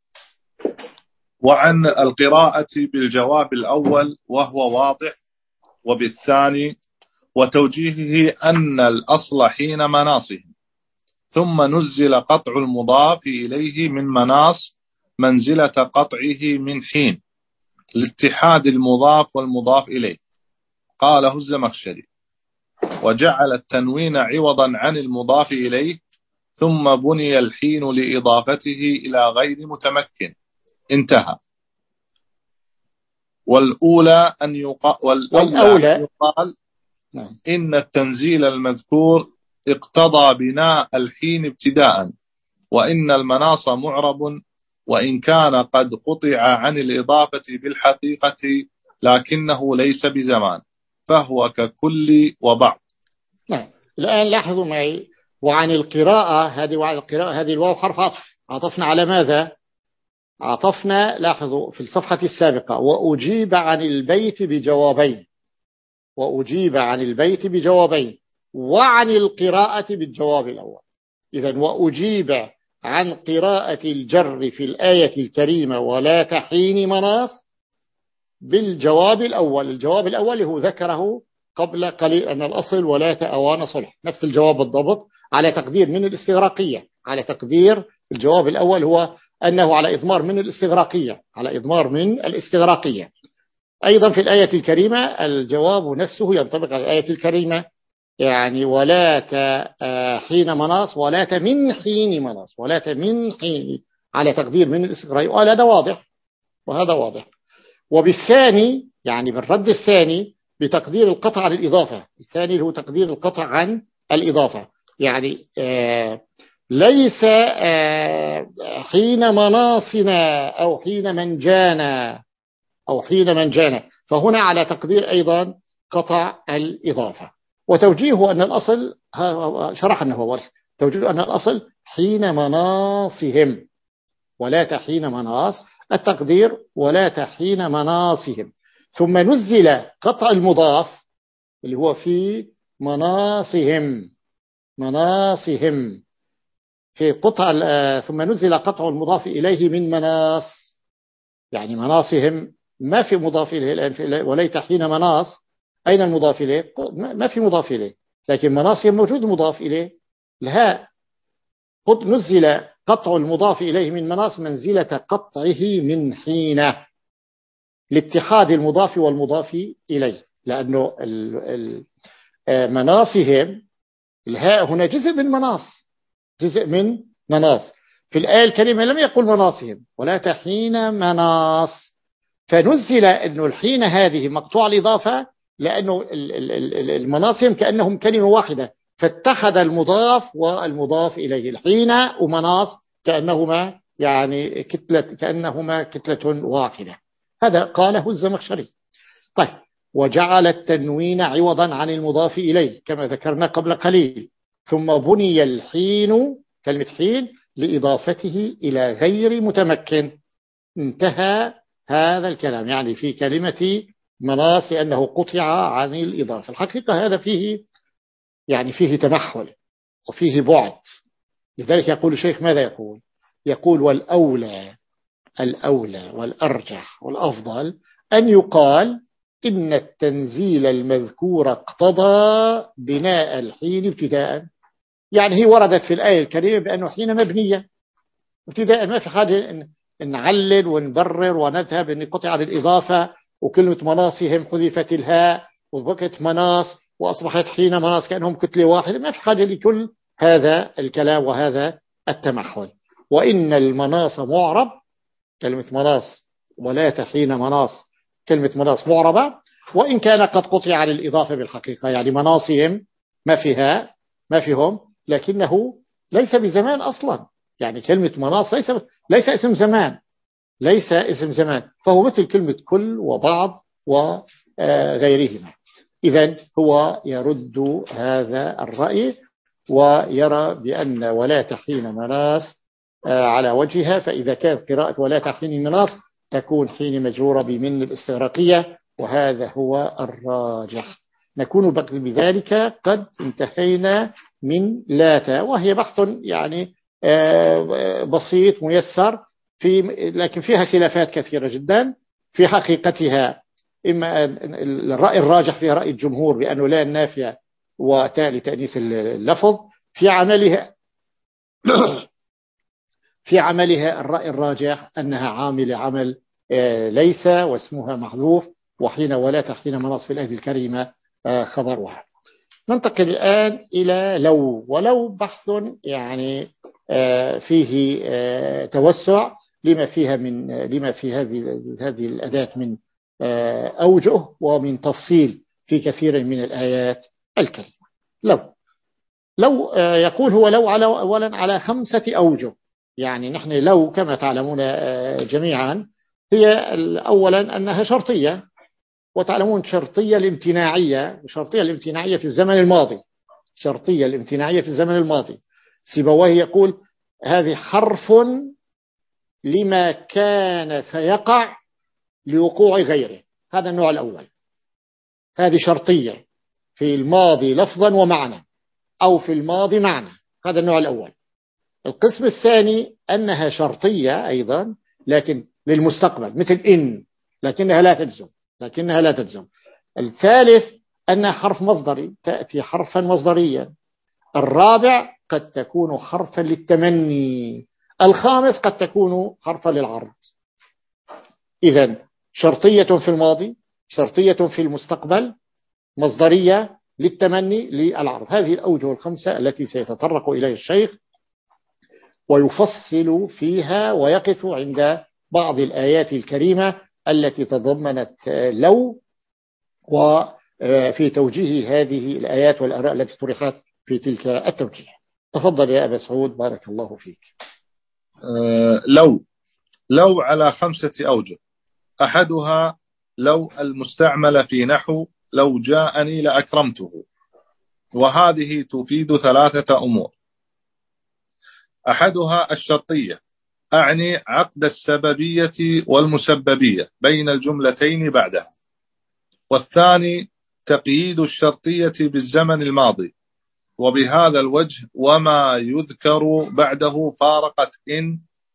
وعن القراءة بالجواب الأول وهو واضح، وبالثاني وتوجيهه أن الأصل حين مناصه، ثم نزل قطع المضاف إليه من مناص منزلة قطعه من حين لاتحاد المضاف والمضاف إليه. قاله الزمخشري: وجعل التنوين عوضا عن المضاف إليه، ثم بني الحين لإضافته إلى غير متمكن. انتهى. والأولى أن يقال, والأولى أن يقال إن التنزيل المذكور اقتضى بناء الحين ابتداء، وإن المناص معرب وإن كان قد قطع عن الإضافة بالحقيقة، لكنه ليس بزمان، فهو ككل وبعض. نعم، الآن لاحظوا معي، وعن القراءة هذه، وعن القراءة هذه الواو حرف عطف، عطفنا على ماذا؟ عطفنا، لاحظوا في الصفحة السابقة، وأجيب عن البيت بجوابين، وأجيب عن البيت بجوابين، وعن القراءة بالجواب الأول. إذن وأجيب عن قراءة الجر في الآية الكريمة ولا تحين مناص بالجواب الأول. الجواب الأول هو ذكره قبل قليل أن الأصل ولا تأوان صلح، نفس الجواب بالضبط، على تقدير من الاستغراقية. على تقدير الجواب الأول هو أنه على إضمار من الاستغراقية، على إضمار من الاستغراقية. أيضا في الآية الكريمة الجواب نفسه ينطبق على الآية الكريمة، يعني ولا حين مناص، ولا من حين مناص، ولا من حين، على تقدير من الاستغراقية. وقال هذا واضح، وهذا واضح. وبالثاني يعني بالرد الثاني بتقدير القطع عن الإضافة، الثاني اللي هو تقدير القطع عن الإضافة، يعني آه ليس آه حين مناصنا أو حين منجانا أو حين منجانا، فهنا على تقدير أيضا قطع الإضافة. وتوجيهه أن الأصل، شرح أنه هو توجيه أن الأصل حين مناصهم، ولا تحين مناص، التقدير ولا تحين مناصهم. ثم نزل قطع المضاف اللي هو في مناصهم، مناصهم في قطع، ثم نزل قطع المضاف إليه من مناص، يعني مناصهم ما في مضاف إليه الآن، وليت حين مناص أين المضاف إليه؟ ما في مضاف إليه، لكن مناصهم موجود مضاف إليه. لها قد نزل قطع المضاف إليه من مناص منزلة قطعه من حين لاتحاد المضاف والمضاف إليه، لأنه مناصهم الهاء هنا جزء من مناص، جزء من مناص. في الآية الكريمة لم يقل مناصهم ولا تحين مناص، فنزل أنه الحين هذه مقطوع الإضافة، لأنه المناصهم كأنهم كلمة واحدة، فاتحد المضاف والمضاف إليه، الحين ومناص كأنهما يعني كتلة، كأنهما كتلة واحدة. هذا قاله الزمخشري. طيب، وجعل التنوين عوضا عن المضاف إليه كما ذكرنا قبل قليل، ثم بني الحين، كلمة حين، لإضافته إلى غير متمكن. انتهى هذا الكلام، يعني في كلمة مناص لأنه قطع عن الإضافة. الحقيقة هذا فيه يعني فيه تمحل وفيه بعد. لذلك يقول الشيخ ماذا يقول؟ يقول والأولى، الأولى والأرجح والأفضل أن يقال إن التنزيل المذكور اقتضى بناء الحين ابتداء، يعني هي وردت في الآية الكريمة بأنه حين مبنية ابتداء، ما في حاجة إن نعلل ونبرر ونذهب إن قطع عن الإضافة وكلمة مناصهم حذفت الهاء وبقت مناص وأصبحت حين مناص كأنهم كتلة واحدة، ما في حاجة لكل هذا الكلام وهذا التمحل. وإن المناص معرب، كلمة مناص ولا تحين مناص، كلمة مناص معربة، وإن كان قد قطع عن الإضافة بالحقيقة، يعني مناصهم ما فيها ما فيهم، لكنه ليس بزمان أصلا، يعني كلمة مناص ليس ليس اسم زمان، ليس اسم زمان، فهو مثل كلمة كل وبعض وغيرهما. إذن هو يرد هذا الرأي ويرى بأن ولا حين مناص على وجهها، فإذا كانت قراءة ولا حين مناص تكون حين مجرورة بمن الاستغراقية، وهذا هو الراجح. نكون بذلك قد انتهينا من لاتا، وهي بحث يعني بسيط ميسر، في لكن فيها خلافات كثيرة جدا في حقيقتها. إما الرأي الراجح فيها رأي الجمهور بأنه لا النافية وتاء لتأنيث اللفظ، في عملها في عملها الرأي الراجح أنها عامل عمل ليس واسمها محذوف، وحين ولا حين مناص في الآية الكريمة خبرها. ننتقل الآن إلى لو، ولو بحث يعني فيه توسع لما فيها من لما في هذه هذه الأداة من أوجه ومن تفصيل في كثير من الآيات الكريمة. لو لو يقول هو لو على أولا على خمسة أوجه. يعني نحن لو كما تعلمون جميعا هي أولا أنها شرطية، وتعلمون شرطية الامتناعية، شرطية الامتناعية في الزمن الماضي، شرطية الامتناعية في الزمن الماضي. سيبويه يقول هذه حرف لما كان سيقع لوقوع غيره، هذا النوع الأول. هذه شرطية في الماضي لفظا ومعنى، أو في الماضي معنى، هذا النوع الأول. القسم الثاني أنها شرطية أيضا لكن للمستقبل، مثل إن، لكنها لا تجزم لكنها لا تجزم. الثالث أنها حرف مصدري، تأتي حرفا مصدريا. الرابع قد تكون حرفا للتمني. الخامس قد تكون حرفا للعرض. إذن شرطية في الماضي، شرطية في المستقبل، مصدرية للتمني، للعرض. هذه الأوجه الخمسة التي سيتطرق إليها الشيخ ويفصل فيها ويقف عند بعض الآيات الكريمة التي تضمنت لو، وفي توجيه هذه الآيات والآراء التي طرحت في تلك التوجيه. تفضل يا أبا سعود بارك الله فيك. أه لو لو على خمسة أوجه. أحدها لو المستعملة في نحو لو جاءني لأكرمته، وهذه تفيد ثلاثة أمور. أحدها الشرطية، أعني عقد السببية والمسببية بين الجملتين بعدها. والثاني تقييد الشرطية بالزمن الماضي، وبهذا الوجه وما يذكر بعده فارقت إن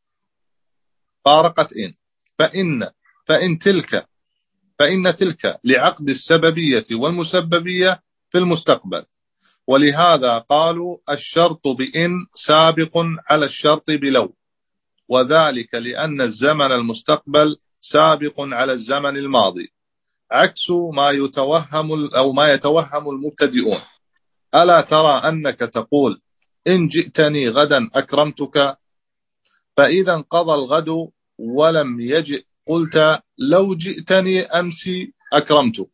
فارقت إن فإن فإن تلك فإن تلك لعقد السببية والمسببية في المستقبل. ولهذا قالوا الشرط بإن سابق على الشرط بلو، وذلك لأن الزمن المستقبل سابق على الزمن الماضي، عكس ما يتوهم أو ما يتوهم المبتدئون. ألا ترى أنك تقول إن جئتني غدا أكرمتك، فإذا انقضى الغد ولم يجئ قلت لو جئتني أمس أكرمتك.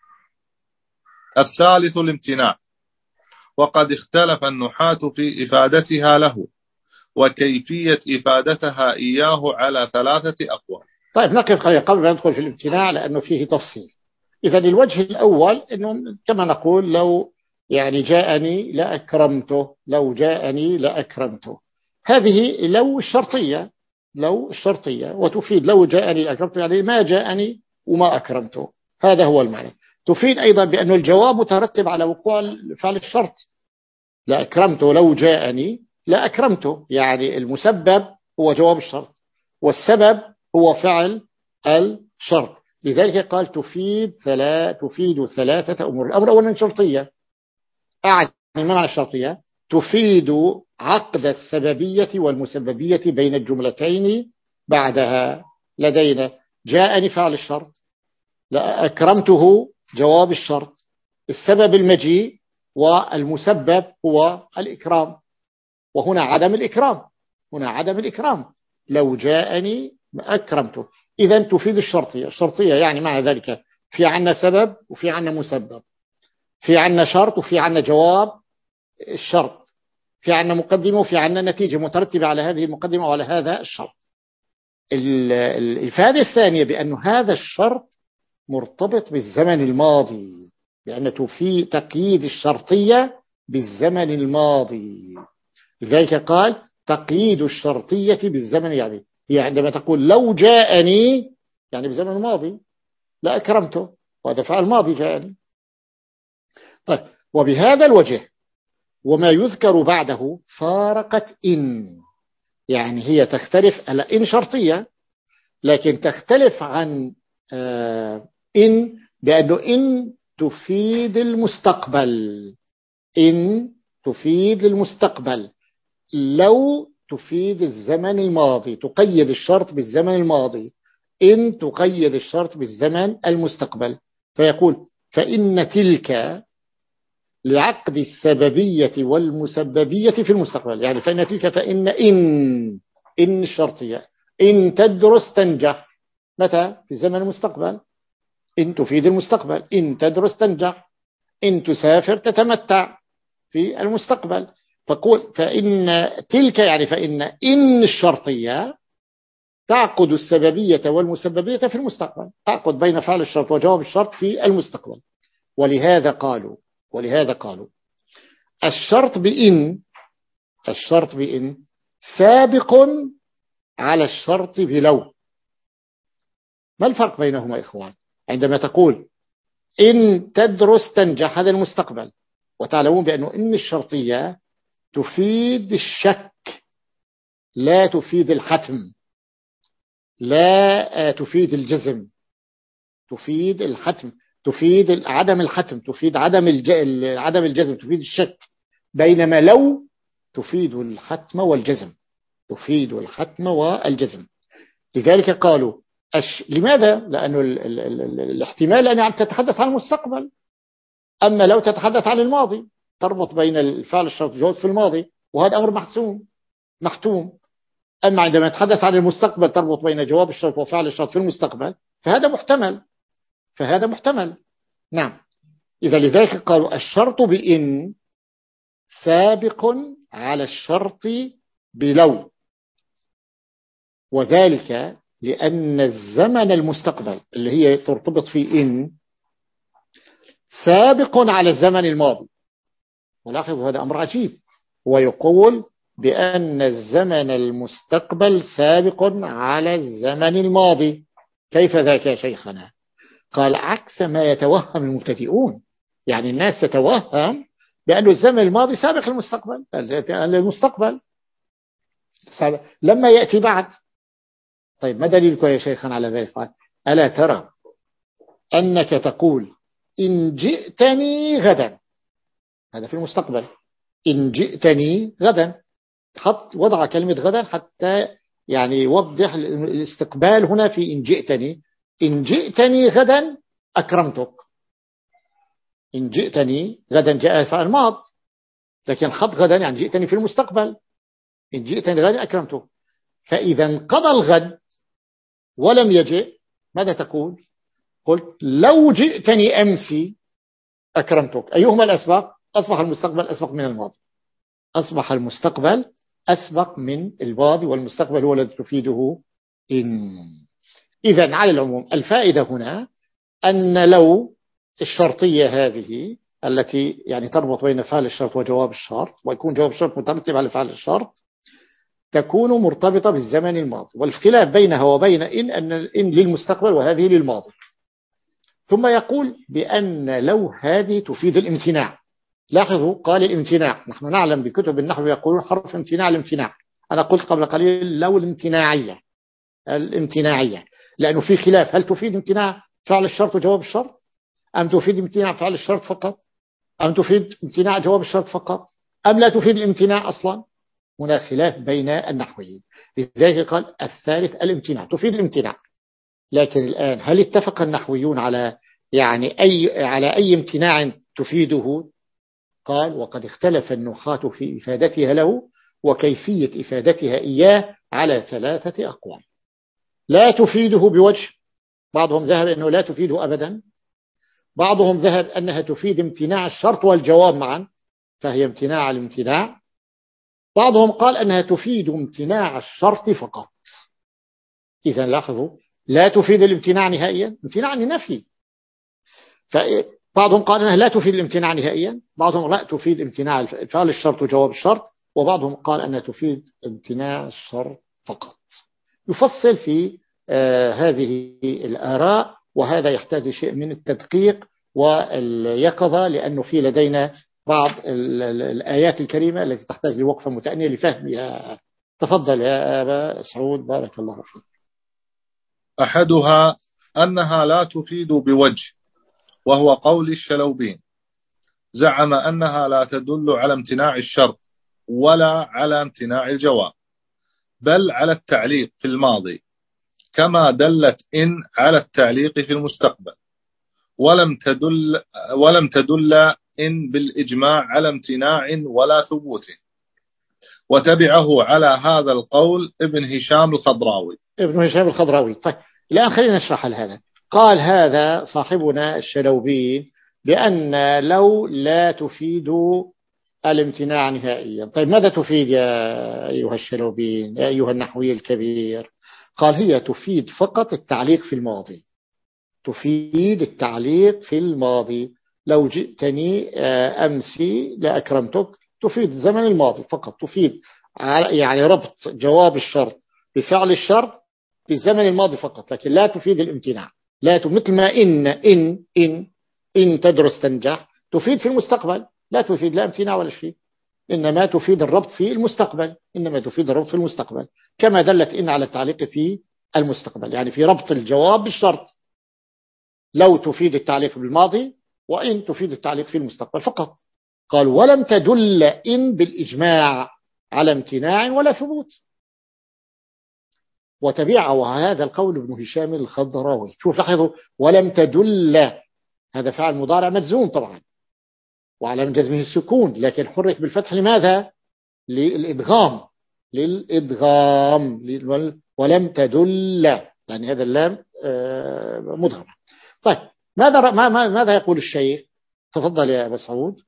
الثالث الامتناع، وقد اختلف النحاة في إفادتها له وكيفية إفادتها إياه على ثلاثة أقوال. طيب نقف قبل ما ندخل في الامتناع لأنه فيه تفصيل. إذا الوجه الأول إنه كما نقول لو يعني جاءني لأكرمته، لو جاءني لأكرمته، هذه لو الشرطية، لو الشرطية وتفيد لو جاءني لأكرمته، يعني ما جاءني وما أكرمته، هذا هو المعنى. تفيد أيضا بأن الجواب مترتب على وقوع فعل الشرط. لأكرمته لو جاءني لأكرمته، يعني المسبب هو جواب الشرط والسبب هو فعل الشرط. لذلك قال تفيد ثلاث تفيد ثلاثة أمور. الأمر أولا شرطية، أعني ما معنى الشرطية؟ تفيد عقد السببية والمسببية بين الجملتين بعدها. لدينا جاءني فعل الشرط، لأكرمته جواب الشرط، السبب المجيء والمسبب هو الإكرام، وهنا عدم الإكرام، هنا عدم الإكرام. لو جاءني أكرمته. إذا تفيد الشرطية. الشرطية يعني معنى ذلك في عنا سبب وفي عنا مسبب، في عنا شرط وفي عنا جواب الشرط، في عنا مقدمة وفي عنا نتيجة مترتبة على هذه المقدمة وعلى هذا الشرط. الإفادة الثانية بأن هذا الشرط مرتبط بالزمن الماضي، لأن في تقييد الشرطية بالزمن الماضي. لذلك قال تقييد الشرطية بالزمن، يعني هي عندما تقول لو جاءني يعني بالزمن الماضي لا أكرمته، وهذا فعل ماضي جاءني. طيب، وبهذا الوجه وما يذكر بعده فارقت إن، يعني هي تختلف على إن شرطية، لكن تختلف عن آه إن بأنه إن تفيد المستقبل، إن تفيد المستقبل، لو تفيد الزمن الماضي، تقيد الشرط بالزمن الماضي، إن تقيد الشرط بالزمن المستقبل. فيقول فإن تلك لعقد السببية والمسببية في المستقبل، يعني فإن تلك فإن إن إن الشرطية، إن تدرس تنجح، متى؟ في الزمن المستقبل، إن تفيد المستقبل، إن تدرس تنجح، إن تسافر تتمتع في المستقبل. فقول فإن تلك يعني فإن إن الشرطية تعقد السببية والمسببية في المستقبل، تعقد بين فعل الشرط وجواب الشرط في المستقبل. ولهذا قالوا ولهذا قالوا الشرط بإن الشرط بإن سابق على الشرط بلو. ما الفرق بينهما إخوان؟ عندما تقول إن تدرس تنجح هذا المستقبل، وتعلمون بأنه إن الشرطية تفيد الشك لا تفيد الحتم، لا تفيد الجزم، تفيد الحتم، تفيد عدم الحتم، تفيد عدم عدم الجزم، تفيد الشك. بينما لو تفيد الحتم والجزم، تفيد الحتم والجزم. لذلك قالوا أش... لماذا؟ لأنه ال... ال... ال... الاحتمال أن تتحدث عن المستقبل، أما لو تتحدث عن الماضي تربط بين الفعل الشرط والجواب في الماضي، وهذا أمر محسوم محتوم. أما عندما تتحدث عن المستقبل تربط بين جواب الشرط وفعل الشرط في المستقبل، فهذا محتمل فهذا محتمل نعم. إذا لذلك قالوا الشرط بإن سابق على الشرط بلو، وذلك لأن الزمن المستقبل اللي هي ترتبط في إن سابق على الزمن الماضي. ولاحظوا هذا أمر عجيب، ويقول بأن الزمن المستقبل سابق على الزمن الماضي. كيف ذاك يا شيخنا؟ قال عكس ما يتوهم المبتدئون، يعني الناس تتوهم بأن الزمن الماضي سابق المستقبل المستقبل لما يأتي بعد. طيب ما دليلك يا شيخنا على ذلك؟ قال ألا ترى أنك تقول إن جئتني غدا، هذا في المستقبل، إن جئتني غدا، حط وضع كلمة غدا حتى يعني يوضح الاستقبال هنا في إن جئتني. إن جئتني غدا أكرمتك، إن جئتني غدا جاء فعل ماض، لكن حط غدا يعني جئتني في المستقبل، إن جئتني غدا أكرمتك. فإذا انقضى الغد ولم يجئ ماذا تقول؟ قلت لو جئتني أمسي أكرمتك. أيهما الأسبق؟ أصبح المستقبل أسبق من الماضي، أصبح المستقبل أسبق من الماضي، والمستقبل هو الذي تفيده إن. إذن على العموم الفائدة هنا أن لو الشرطية هذه التي يعني تربط بين فعل الشرط وجواب الشرط، ويكون جواب الشرط مترتب على فعل الشرط، تكون مرتبطة بالزمن الماضي، والخلاف بينها وبين إن أن إن للمستقبل وهذه للماضي. ثم يقول بأن لو هذه تفيد الامتناع. لاحظوا قال الامتناع، نحن نعلم بكتب النحو يقولون حرف امتناع الامتناع، أنا قلت قبل قليل لو الامتناعية الامتناعية، لأنه في خلاف هل تفيد امتناع فعل الشرط وجواب الشرط، أم تفيد امتناع فعل الشرط فقط، أم تفيد امتناع جواب الشرط فقط، أم لا تفيد الامتناع أصلا. هناك خلاف بين النحويين، لذلك قال الثالث الامتناع تفيد الامتناع. لكن الآن هل اتفق النحويون على يعني أي على أي امتناع تفيده؟ قال وقد اختلف النحاة في إفادتها له وكيفية إفادتها إياه على ثلاثة أقوال. لا تفيده بوجه، بعضهم ذهب أنه لا تفيده أبدا، بعضهم ذهب أنها تفيد امتناع الشرط والجواب معا فهي امتناع الامتناع، بعضهم قال أنها تفيد امتناع الشرط فقط، إذا لاحظوا لا تفيد الامتناع نهائيا، امتناع نفي. فبعضهم قال أنها لا تفيد الامتناع نهائيا، بعضهم لا تفيد امتناع فعل الشرط وجواب الشرط، وبعضهم قال أنها تفيد امتناع الشرط فقط. يفصل في آه هذه الآراء، وهذا يحتاج لشيء من التدقيق واليقظة، لأنه في لدينا بعض الآيات الكريمة التي تحتاج لوقفة متأنية لفهمها. تفضل يا أبا سعود بارك الله فيك. أحدها أنها لا تفيد بوجه، وهو قول الشلوبين، زعم أنها لا تدل على امتناع الشرط ولا على امتناع الجواب، بل على التعليق في الماضي، كما دلت إن على التعليق في المستقبل، ولم تدل ولم تدل إن بالإجماع على امتناع ولا ثبوت. وتبعه على هذا القول ابن هشام الخضراوي. ابن هشام الخضراوي. طيب الآن خلينا نشرح هذا. قال هذا صاحبنا الشلوبين بأن لو لا تفيد الامتناع نهائيا. طيب ماذا تفيد يا أيها الشلوبين يا أيها النحوي الكبير؟ قال هي تفيد فقط التعليق في الماضي، تفيد التعليق في الماضي. لو جئتني أمسي لأكرمتك تفيد الزمن الماضي فقط، تفيد يعني ربط جواب الشرط بفعل الشرط بالزمن الماضي فقط، لكن لا تفيد الامتناع. لا ت... مثل ما إن إن إن إن تدرس تنجح تفيد في المستقبل، لا تفيد لا امتناع ولا شيء، إنما تفيد الربط في المستقبل، إنما تفيد الربط في المستقبل، كما دلت إن على التعليق في المستقبل، يعني في ربط الجواب بالشرط. لو تفيد التعليق بالماضي، وإن تفيد التعليق في المستقبل فقط. قال ولم تدل إن بالإجماع على امتناع ولا ثبوت. وتبعه وهذا القول ابن هشام الخضراوي. شوف لاحظوا، ولم تدل، هذا فعل مضارع مجزوم طبعا وعلى جزمه السكون، لكن حرك بالفتح لماذا؟ للإدغام، للإدغام. ولم تدل يعني هذا اللام مدغم. طيب ماذا ماذا يقول الشيخ؟ تفضل يا أبا سعود.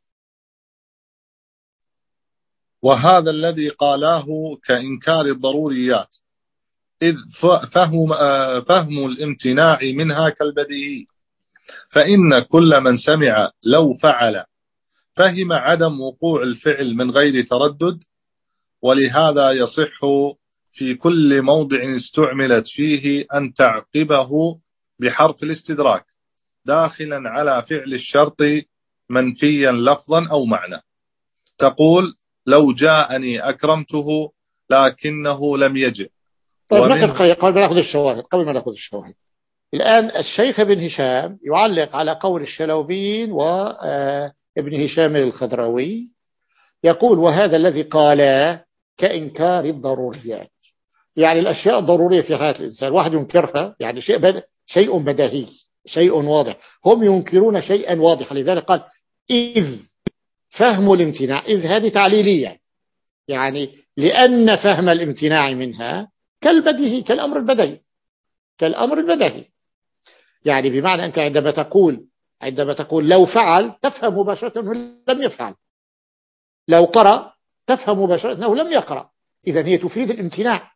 وهذا الذي قالاه كإنكار الضروريات، إذ فهم, فهم الامتناع منها كالبديهي، فإن كل من سمع لو فعل فهم عدم وقوع الفعل من غير تردد، ولهذا يصح في كل موضع استعملت فيه أن تعقبه بحرف الاستدراك داخلا على فعل الشرط منفيا لفظا أو معنى. تقول لو جاءني أكرمته لكنه لم يجئ. طيب نقف قبل ما نأخذ الشواهد قبل ما نأخذ الشواهد الآن الشيخ ابن هشام يعلق على قول الشلوبين وابن هشام الخضراوي، يقول وهذا الذي قال كإنكار الضروريات، يعني الأشياء الضرورية في حياة الإنسان واحد ينكرها، يعني شيء بد... شيء بديهي شيء واضح، هم ينكرون شيئا واضحا. لذلك قال إذ فهم الامتناع، إذ هذه تعليلية، يعني لأن فهم الامتناع منها كالبديهي، كالأمر البديهي، كالأمر البديهي. يعني بمعنى أنت عندما تقول عندما تقول لو فعل تفهم مباشرة أنه لم يفعل، لو قرأ تفهم مباشرة أنه لم يقرأ، إذن هي تفيد الامتناع.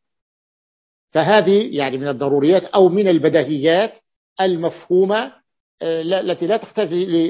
فهذه يعني من الضروريات أو من البديهيات المفهومة التي لا تحتاج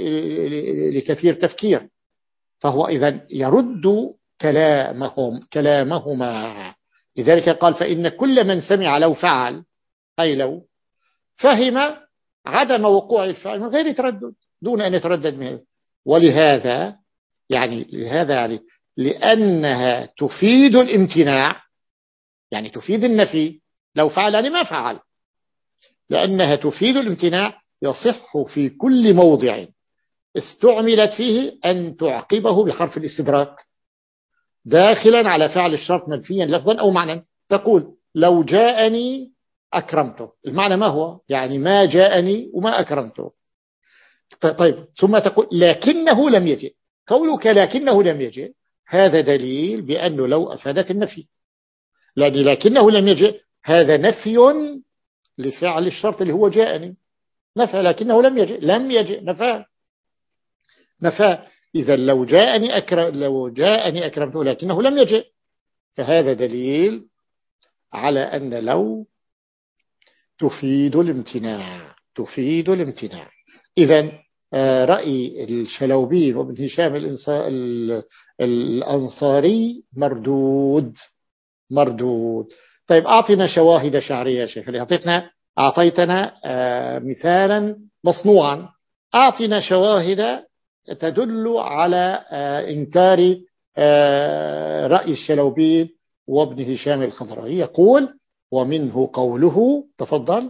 لكثير تفكير. فهو إذن يرد كلامهم كلامهما. لذلك قال فإن كل من سمع لو فعل، أي لو فهم عدم وقوع الفعل من غير تردد، دون أن يتردد منه. ولهذا يعني لهذا يعني لأنها تفيد الامتناع، يعني تفيد النفي، لو فعل يعني ما فعل، لأنها تفيد الامتناع يصح في كل موضع استعملت فيه أن تعقبه بحرف الاستدراك داخلا على فعل الشرط منفيا لفظا أو معنى. تقول لو جاءني أكرمته، المعنى ما هو؟ يعني ما جاءني وما أكرمته. طيب ثم تقول لكنه لم يجئ، قولك لكنه لم يجئ هذا دليل بأنه لو أفادت النفي، لأن لكنه لم يجئ هذا نفي لفعل الشرط اللي هو جاءني، نفى لكنه لم يجئ، لم يجئ نفى نفى. إذا لو جاءني أكرم لو جاءني أكرمته لكنه لم يجئ، فهذا دليل على أن لو تفيد الامتناع تفيد الامتناع. إذن رأي الشلوبين وابن هشام الأنصاري مردود مردود. طيب أعطنا شواهد شعرية يا شيخ. أعطيتنا أعطيتنا مثالا مصنوعا، أعطنا شواهد تدل على إنكار رأي الشلوبين وابن هشام الخضرمي. يقول ومنه قوله، تفضل.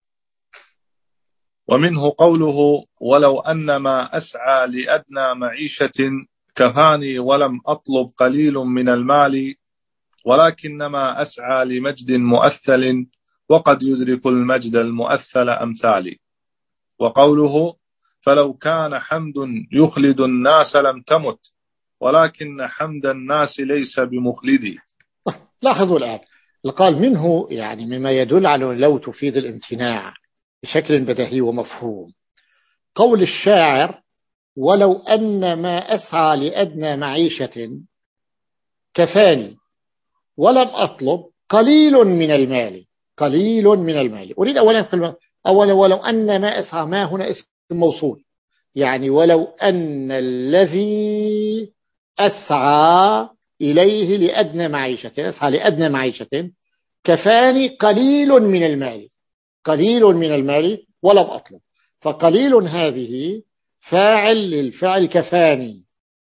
ومنه قوله ولو أن ما أسعى لأدنى معيشة كفاني ولم أطلب قليل من المال ولكنما أسعى لمجد مؤثل وقد يدرك المجد المؤثل أمثالي. وقوله فلو كان حمد يخلد الناس لم تمت ولكن حمد الناس ليس بمخلدي. لاحظوا الآن قال منه، يعني مما يدل على لو تفيد الامتناع بشكل بديهي ومفهوم. قول الشاعر ولو أن ما أسعى لأدنى معيشة كفاني ولم أطلب قليل من المال قليل من المال. أريد أولا أولا ولو أن ما أسعى، ما هنا اسم موصول، يعني ولو أن الذي أسعى إليه لأدنى معيشة أسعى لأدنى معيشة كفاني قليل من المال قليل من المال ولم أطلب. فقليل هذه فاعل للفعل كفاني،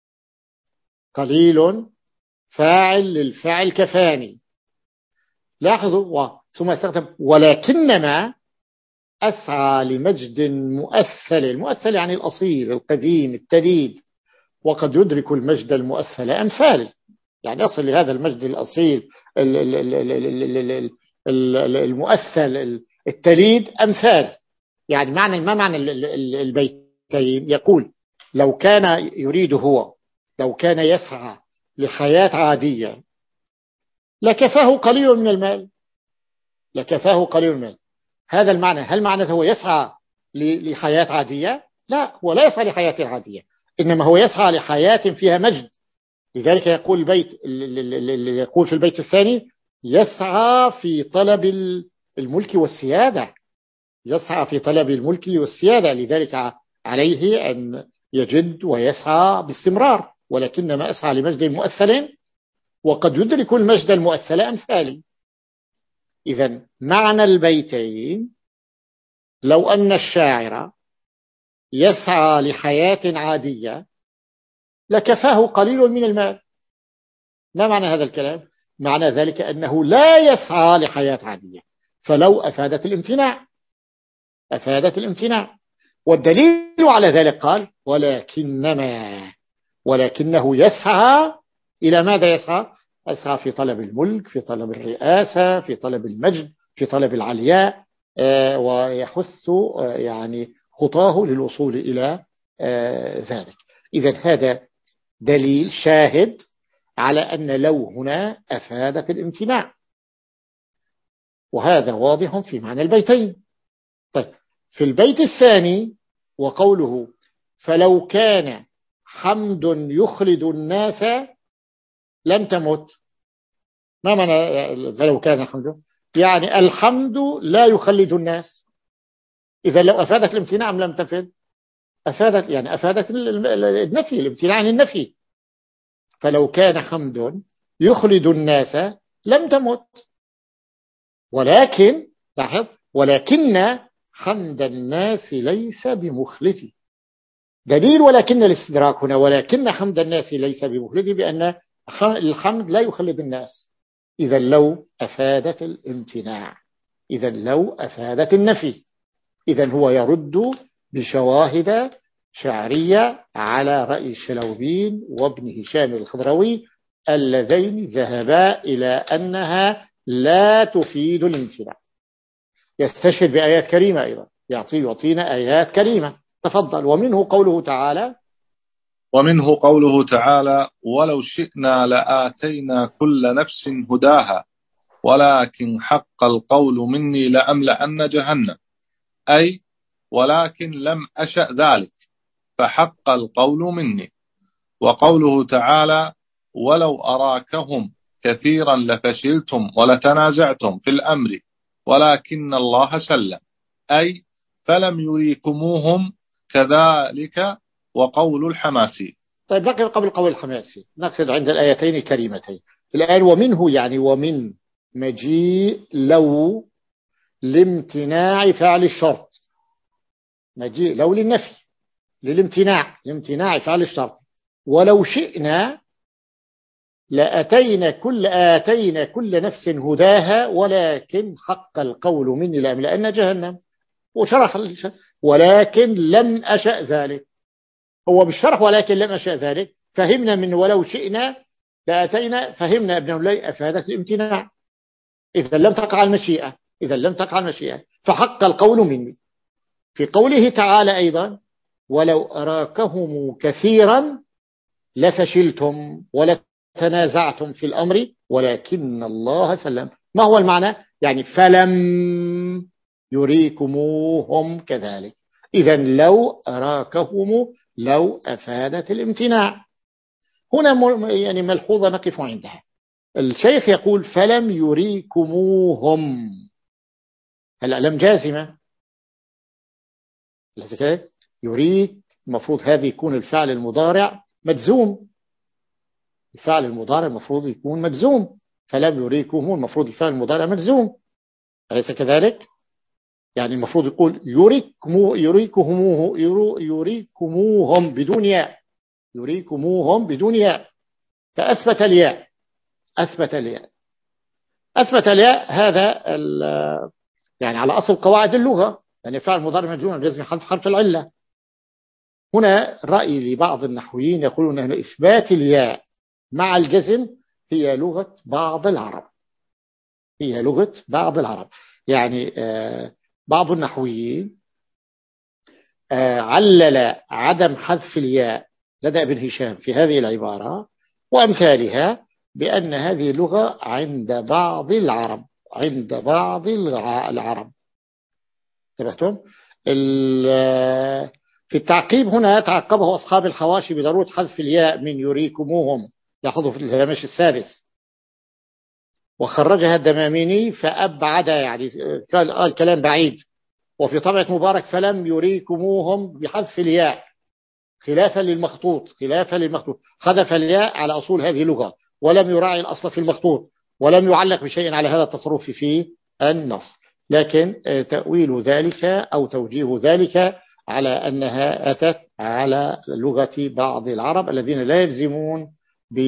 قليل فاعل للفعل كفاني. لاحظوا ثم استخدم ولكنما أسعى لمجد مؤثل. المؤثل يعني الأصيل القديم التليد، وقد يدرك المجد المؤثل أمثالي، يعني يصل لهذا المجد الأصيل المؤثل التليد أمثال. يعني معنى ما معنى البيتين؟ يقول لو كان يريد هو لو كان يسعى لحياة عادية لكفاه قليل من المال لكفاه قليل من المال. هذا المعنى. هل معنى هو يسعى لحياة عادية؟ لا، هو لا يسعى لحياة عادية، إنما هو يسعى لحياة فيها مجد. لذلك يقول البيت يقول في البيت الثاني يسعى في طلب الملك والسيادة يسعى في طلب الملك والسيادة. لذلك عليه أن يجد ويسعى باستمرار، ولكنما أسعى لمجد مؤثل وقد يدرك المجد المؤثل أمثالي. إذن معنى البيتين لو أن الشاعر يسعى لحياة عادية لكفاه قليل من المال. ما معنى هذا الكلام؟ معنى ذلك أنه لا يسعى لحياة عادية، فلو أفادت الامتناع أفادت الامتناع. والدليل على ذلك قال ولكنما ولكنه يسعى إلى ماذا؟ يسعى يسعى في طلب الملك، في طلب الرئاسة، في طلب المجد، في طلب العلياء، آه ويحث آه يعني خطاه للوصول إلى آه ذلك. إذن هذا دليل شاهد على أن لو هنا أفادت الامتناع، وهذا واضح في معنى البيتين. طيب في البيت الثاني وقوله فلو كان حمد يخلد الناس لم تمت. ما معنى فلو كان حمد؟ يعني الحمد لا يخلد الناس. إذا لو أفادت الامتناع أم لم تفد؟ أفادت، يعني أفادت النفي، الامتناع عن النفي. فلو كان حمد يخلد الناس لم تمت، ولكن لاحظ ولكن حمد الناس ليس بمخلد. دليل ولكن الاستدراك هنا، ولكن حمد الناس ليس بمخلد، بأن الحمد لا يخلد الناس. إذا لو أفادت الامتناع، إذا لو أفادت النفي، إذا هو يرد بشواهد شعرية على رأي الشلوبين وابن هشام الخضروي اللذين ذهبا إلى أنها لا تفيد الامتناع. يستشهد بآيات كريمة أيضا، يعطي يعطينا آيات كريمة. تفضل. ومنه قوله تعالى ومنه قوله تعالى ولو شئنا لآتينا كل نفس هداها ولكن حق القول مني لأملأن جهنم، أي ولكن لم أشأ ذلك فحق القول مني. وقوله تعالى ولو أراكهم كثيرا لفشلتم ولتنازعتم في الأمر ولكن الله سلم، أي فلم يريكموهم كذلك. وقول الحماسي. طيب نقف قبل قول الحماسي، نقف عند الآيتين الكريمتين الآن. ومنه يعني ومن مجيء لو لامتناع فعل الشرط، مجيء لو للنفي للامتناع، لامتناع فعل الشرط. ولو شئنا لأتينا كل آتينا كل نفس هداها ولكن حق القول مني لأملأن جهنم. وشرح ولكن لم أشأ ذلك، هو بالشرح ولكن لم أشأ ذلك. فهمنا من ولو شئنا لأتينا، فهمنا ابن ملي أفادت الامتناع، إذا لم تقع المشيئة، إذا لم تقع المشيئة فحق القول مني. في قوله تعالى أيضا ولو أراكهم كثيرا لفشلتم ولتنازعتم في الأمر ولكن الله سلم. ما هو المعنى؟ يعني فلم يريكموهم كذلك. إذا لو أراكهم لو أفادت الامتناع. هنا يعني ملحوظة نقف عندها. الشيخ يقول فلم يريكموهم، هلا لم جازمة، يريك المفروض هذه يكون الفعل المضارع مجزوم، الفعل المضارع المفروض يكون مجزوم، فلم يريكموهم المفروض الفعل المضارع مجزوم، أليس كذلك؟ يعني المفروض يقول يريكمو يريكموه يريكموهم بدون ياء، يريكموهم بدون ياء، فأثبت الياء، أثبت الياء، أثبت الياء. هذا يعني على أصل قواعد اللغة، يعني فعل مضارع مجزوم بجزم حذف حرف العلة. هنا رأي لبعض النحويين يقولون أن إثبات الياء مع الجزم هي لغة بعض العرب، هي لغة بعض العرب. يعني بعض النحويين علل عدم حذف الياء لدى ابن هشام في هذه العبارة وأمثالها بأن هذه لغة عند بعض العرب، عند بعض العرب. انتبهتم؟ في التعقيب هنا تعقبه أصحاب الحواشي بضرورة حذف الياء من يريكموهم، لاحظوا في الهامش السادس، وخرجها الدماميني فأبعد، يعني قال الكلام بعيد. وفي طبعة مبارك فلم يريكموهم بحذف الياء خلافا للمخطوط، خلافا للمخطوط، حذف الياء على أصول هذه اللغة ولم يراعي الأصل في المخطوط ولم يعلق بشيء على هذا التصرف في النص. لكن تأويل ذلك أو توجيه ذلك على أنها أتت على لغة بعض العرب الذين لا يلزمون ب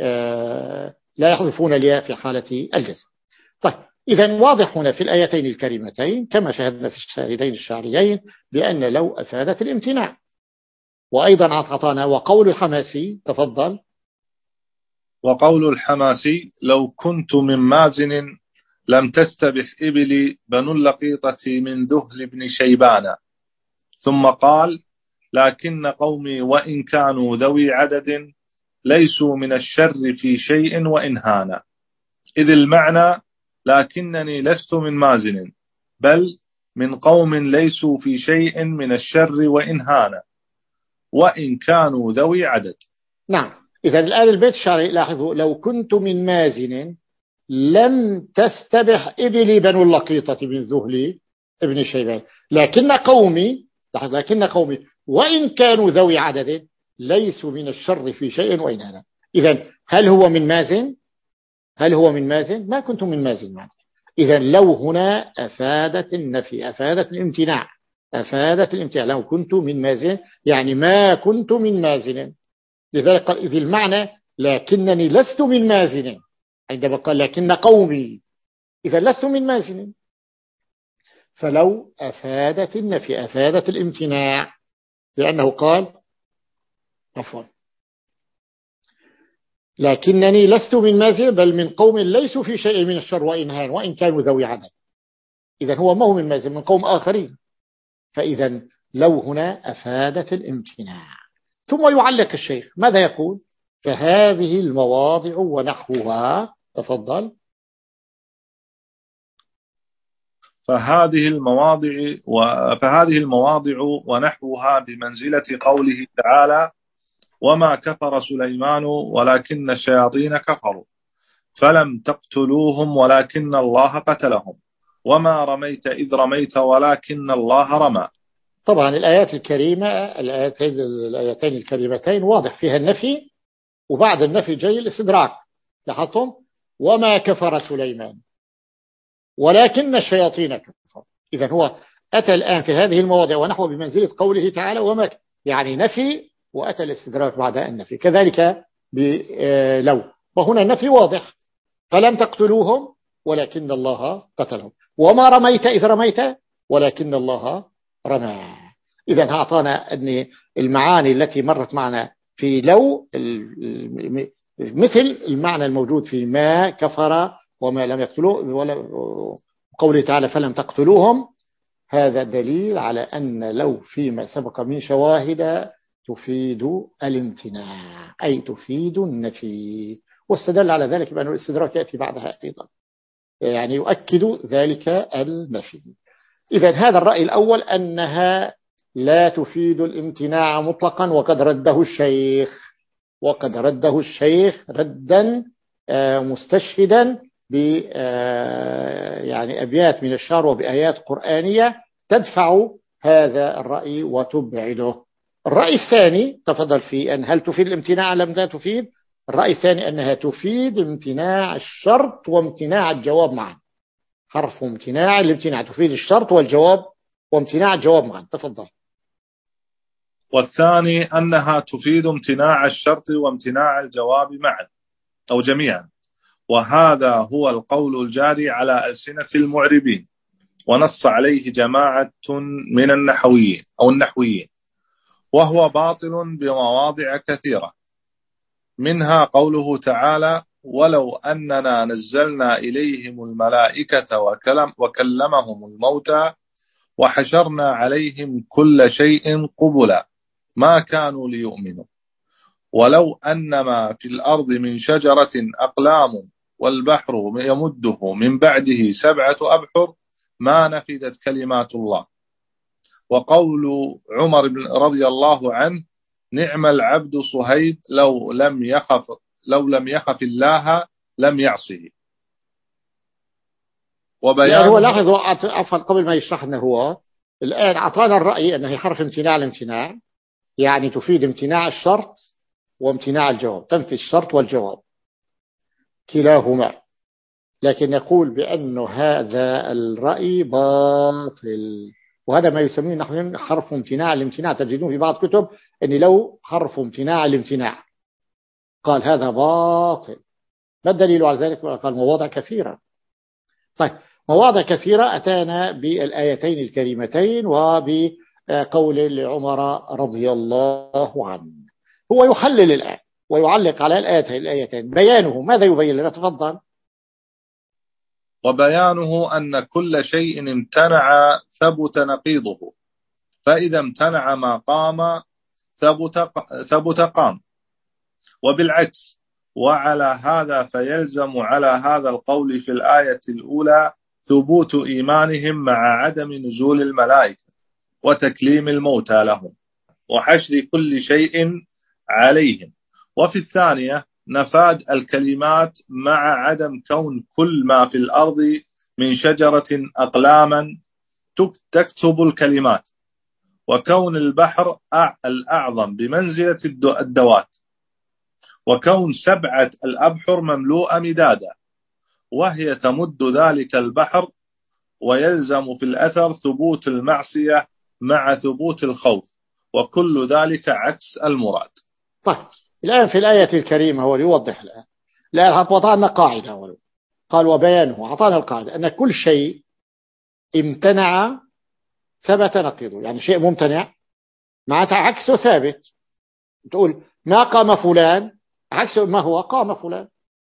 لا يحذفون الياء في حالة الجزم. طيب إذا واضح هنا في الآيتين الكريمتين كما شاهدنا في الشاهدين الشعريين بأن لو أفادت الامتناع. وأيضا أعطانا وقول الحماسي، تفضل. وقول الحماسي لو كنت من مازن لم تستبح إبلي بنو اللقيطة من ذهل بن شيبان. ثم قال لكن قومي وإن كانوا ذوي عدد ليسوا من الشر في شيء وإن هانا. إذ المعنى لكنني لست من مازن بل من قوم ليسوا في شيء من الشر وإن هانا وإن كانوا ذوي عدد. نعم، إذا الآن البيت الشعري لاحظوا لو كنت من مازن لم تستبح إبلي بنو اللقيطة من ذهل ابن شيبان، لكن قومي، لكن قومي وإن كانوا ذوي عدد ليسوا من الشر في شيء وإن هانا. إذا هل هو من مازن؟ هل هو من مازن؟ ما كنت من مازن معنا. إذا لو هنا أفادت النفي، أفادت الامتناع، أفادت الامتناع. لو كنت من مازن يعني ما كنت من مازن. لذلك قال إذ المعنى لكنني لست من مازن، عندما قال لكن قومي، إذا لست من مازن. فلو أفادت النفي، أفادت الامتناع، لأنه قال عفوا لكنني لست من مازن بل من قوم ليسوا في شيء من الشر وإن هان وإن كانوا ذوي عدد. إذا هو ما هو من مازن، من قوم آخرين. فإذا لو هنا أفادت الامتناع. ثم يعلق الشيخ ماذا يقول؟ فهذه المواضع ونحوها، تفضل. فهذه المواضع فهذه المواضع ونحوها بمنزلة قوله تعالى وما كفر سليمان ولكن الشياطين كفروا فلم تقتلوهم ولكن الله قتلهم وما رميت إذ رميت ولكن الله رمى. طبعا الآيات الكريمة الآيتين, الآيتين الكريمتين واضح فيها النفي، وبعد النفي جاي الاستدراك. لاحظتم؟ وما كفر سليمان ولكن الشياطين كفروا. إذن هو أتى الآن في هذه المواضع ونحو بمنزلة قوله تعالى وما يعني نفي، وأتى الاستدراك بعد النفي. كذلك بلو، وهنا النفي واضح، فلم تقتلوهم ولكن الله قتلهم، وما رميت إذ رميت ولكن الله رمى. إذن أعطانا أن المعاني التي مرت معنا في لو مثل المعنى الموجود في ما كفر وما لم يقتلوه، وقوله تعالى فلم تقتلوهم. هذا دليل على أن لو فيما سبق من شواهد تفيد الامتناع، أي تفيد النفي، واستدل على ذلك بأن الاستدراك يأتي بعدها أيضا، يعني يؤكد ذلك النفي. إذن هذا الرأي الأول أنها لا تفيد الامتناع مطلقا، وقد رده الشيخ وقد رده الشيخ ردا مستشهدا ب يعني أبيات من الشعر وبآيات قرآنية تدفع هذا الرأي وتبعده. الرأي الثاني تفضل في أن هل تفيد الامتناع لم لا تفيد. الرأي الثاني أنها تفيد امتناع الشرط وامتناع الجواب معا. حرف امتناع الامتناع تفيد الشرط والجواب وامتناع الجواب معا. تفضل. والثاني أنها تفيد امتناع الشرط وامتناع الجواب معا أو جميعا، وهذا هو القول الجاري على ألسنة المعربين، ونص عليه جماعة من النحويين أو النحويين، وهو باطل بمواضع كثيرة، منها قوله تعالى ولو أننا نزلنا إليهم الملائكة وكلم وكلمهم الموتى وحشرنا عليهم كل شيء قبلا ما كانوا ليؤمنوا ولو أنما في الأرض من شجرة أقلام والبحر يمده من بعده سبعة أبحر ما نفدت كلمات الله. وقول عمر بن رضي الله عنه نعم العبد صهيب لو لم يخف لو لم يخف الله لم يعصه. وبيان يعني هو لاحظوا عفوا قبل ما يشرح أنه هو الآن أعطانا الرأي أنه حرف امتناع الامتناع، يعني تفيد امتناع الشرط وامتناع الجواب، تنفي الشرط والجواب كلاهما، لكن نقول بأن هذا الرأي باطل، وهذا ما يسميه نحن حرف امتناع الامتناع. تجدون في بعض كتب أن لو حرف امتناع الامتناع، قال هذا باطل. ما الدليل على ذلك؟ قال مواضع كثيرة. طيب مواضع كثيرة أتانا بالآيتين الكريمتين وبقول لعمر رضي الله عنه. هو يحلل الآن ويعلق على الآيتين الآيتين. بيانه ماذا يبين لنا؟ تفضل. وبيانه أن كل شيء امتنع ثبت نقيضه، فإذا امتنع ما قام ثبت ثبت قام، وبالعكس. وعلى هذا فيلزم على هذا القول في الآية الأولى ثبوت إيمانهم مع عدم نزول الملائكة وتكليم الموتى لهم وحشر كل شيء عليهم، وفي الثانية نفاد الكلمات مع عدم كون كل ما في الأرض من شجرة أقلاما تكتب الكلمات، وكون البحر الأعظم بمنزلة الدوات، وكون سبعة الأبحر مملوءة مدادا وهي تمد ذلك البحر، ويلزم في الأثر ثبوت المعصية مع ثبوت الخوف، وكل ذلك عكس المراد. طيب الآن في الآية الكريمة هو يوضح الآن الآن أعطانا قاعدة ولو. قال وبيانه أعطانا القاعدة أن كل شيء امتنع ثبت نقيضه، يعني شيء ممتنع معناتها عكسه ثابت. تقول ما قام فلان عكسه ما هو قام فلان،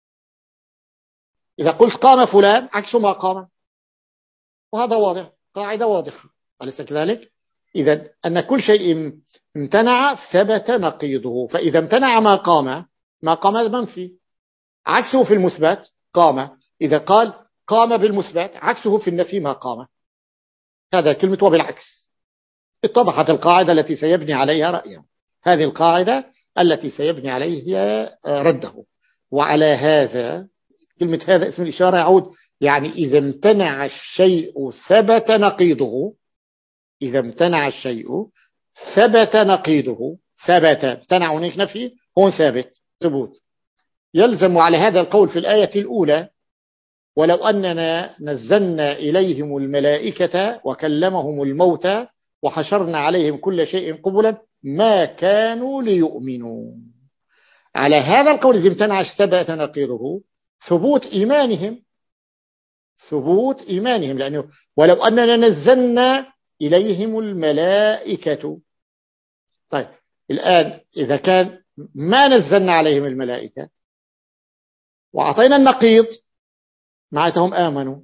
إذا قلت قام فلان عكسه ما قام، وهذا واضح، قاعدة واضحة أليس كذلك؟ إذا أن كل شيء امتنع ثبت نقيضه، فإذا امتنع ما قام ما قام منفي، عكسه في المثبت قام. إذا قال قام بالمثبت عكسه في النفي ما قام. هذا كلمة وبالعكس. اتضحت القاعدة التي سيبني عليها رأيه، هذه القاعدة التي سيبني عليها رده. وعلى هذا كلمة هذا اسم الإشارة يعود يعني إذا امتنع الشيء ثبت نقيضه، إذا امتنع الشيء ثبت نقيضه، ثبت امتنع هناك نفي، هون ثابت ثبوت. يلزم على هذا القول في الآية الأولى ولو أننا نزلنا إليهم الملائكة وكلمهم الموتى وحشرنا عليهم كل شيء قبلا ما كانوا ليؤمنوا. على هذا القول إذا امتنع ثبت نقيضه ثبوت إيمانهم، ثبوت إيمانهم، لأنه ولو أننا نزلنا إليهم الملائكة. طيب الآن إذا كان ما نزلنا عليهم الملائكة وأعطينا النقيض معناتهم آمنوا.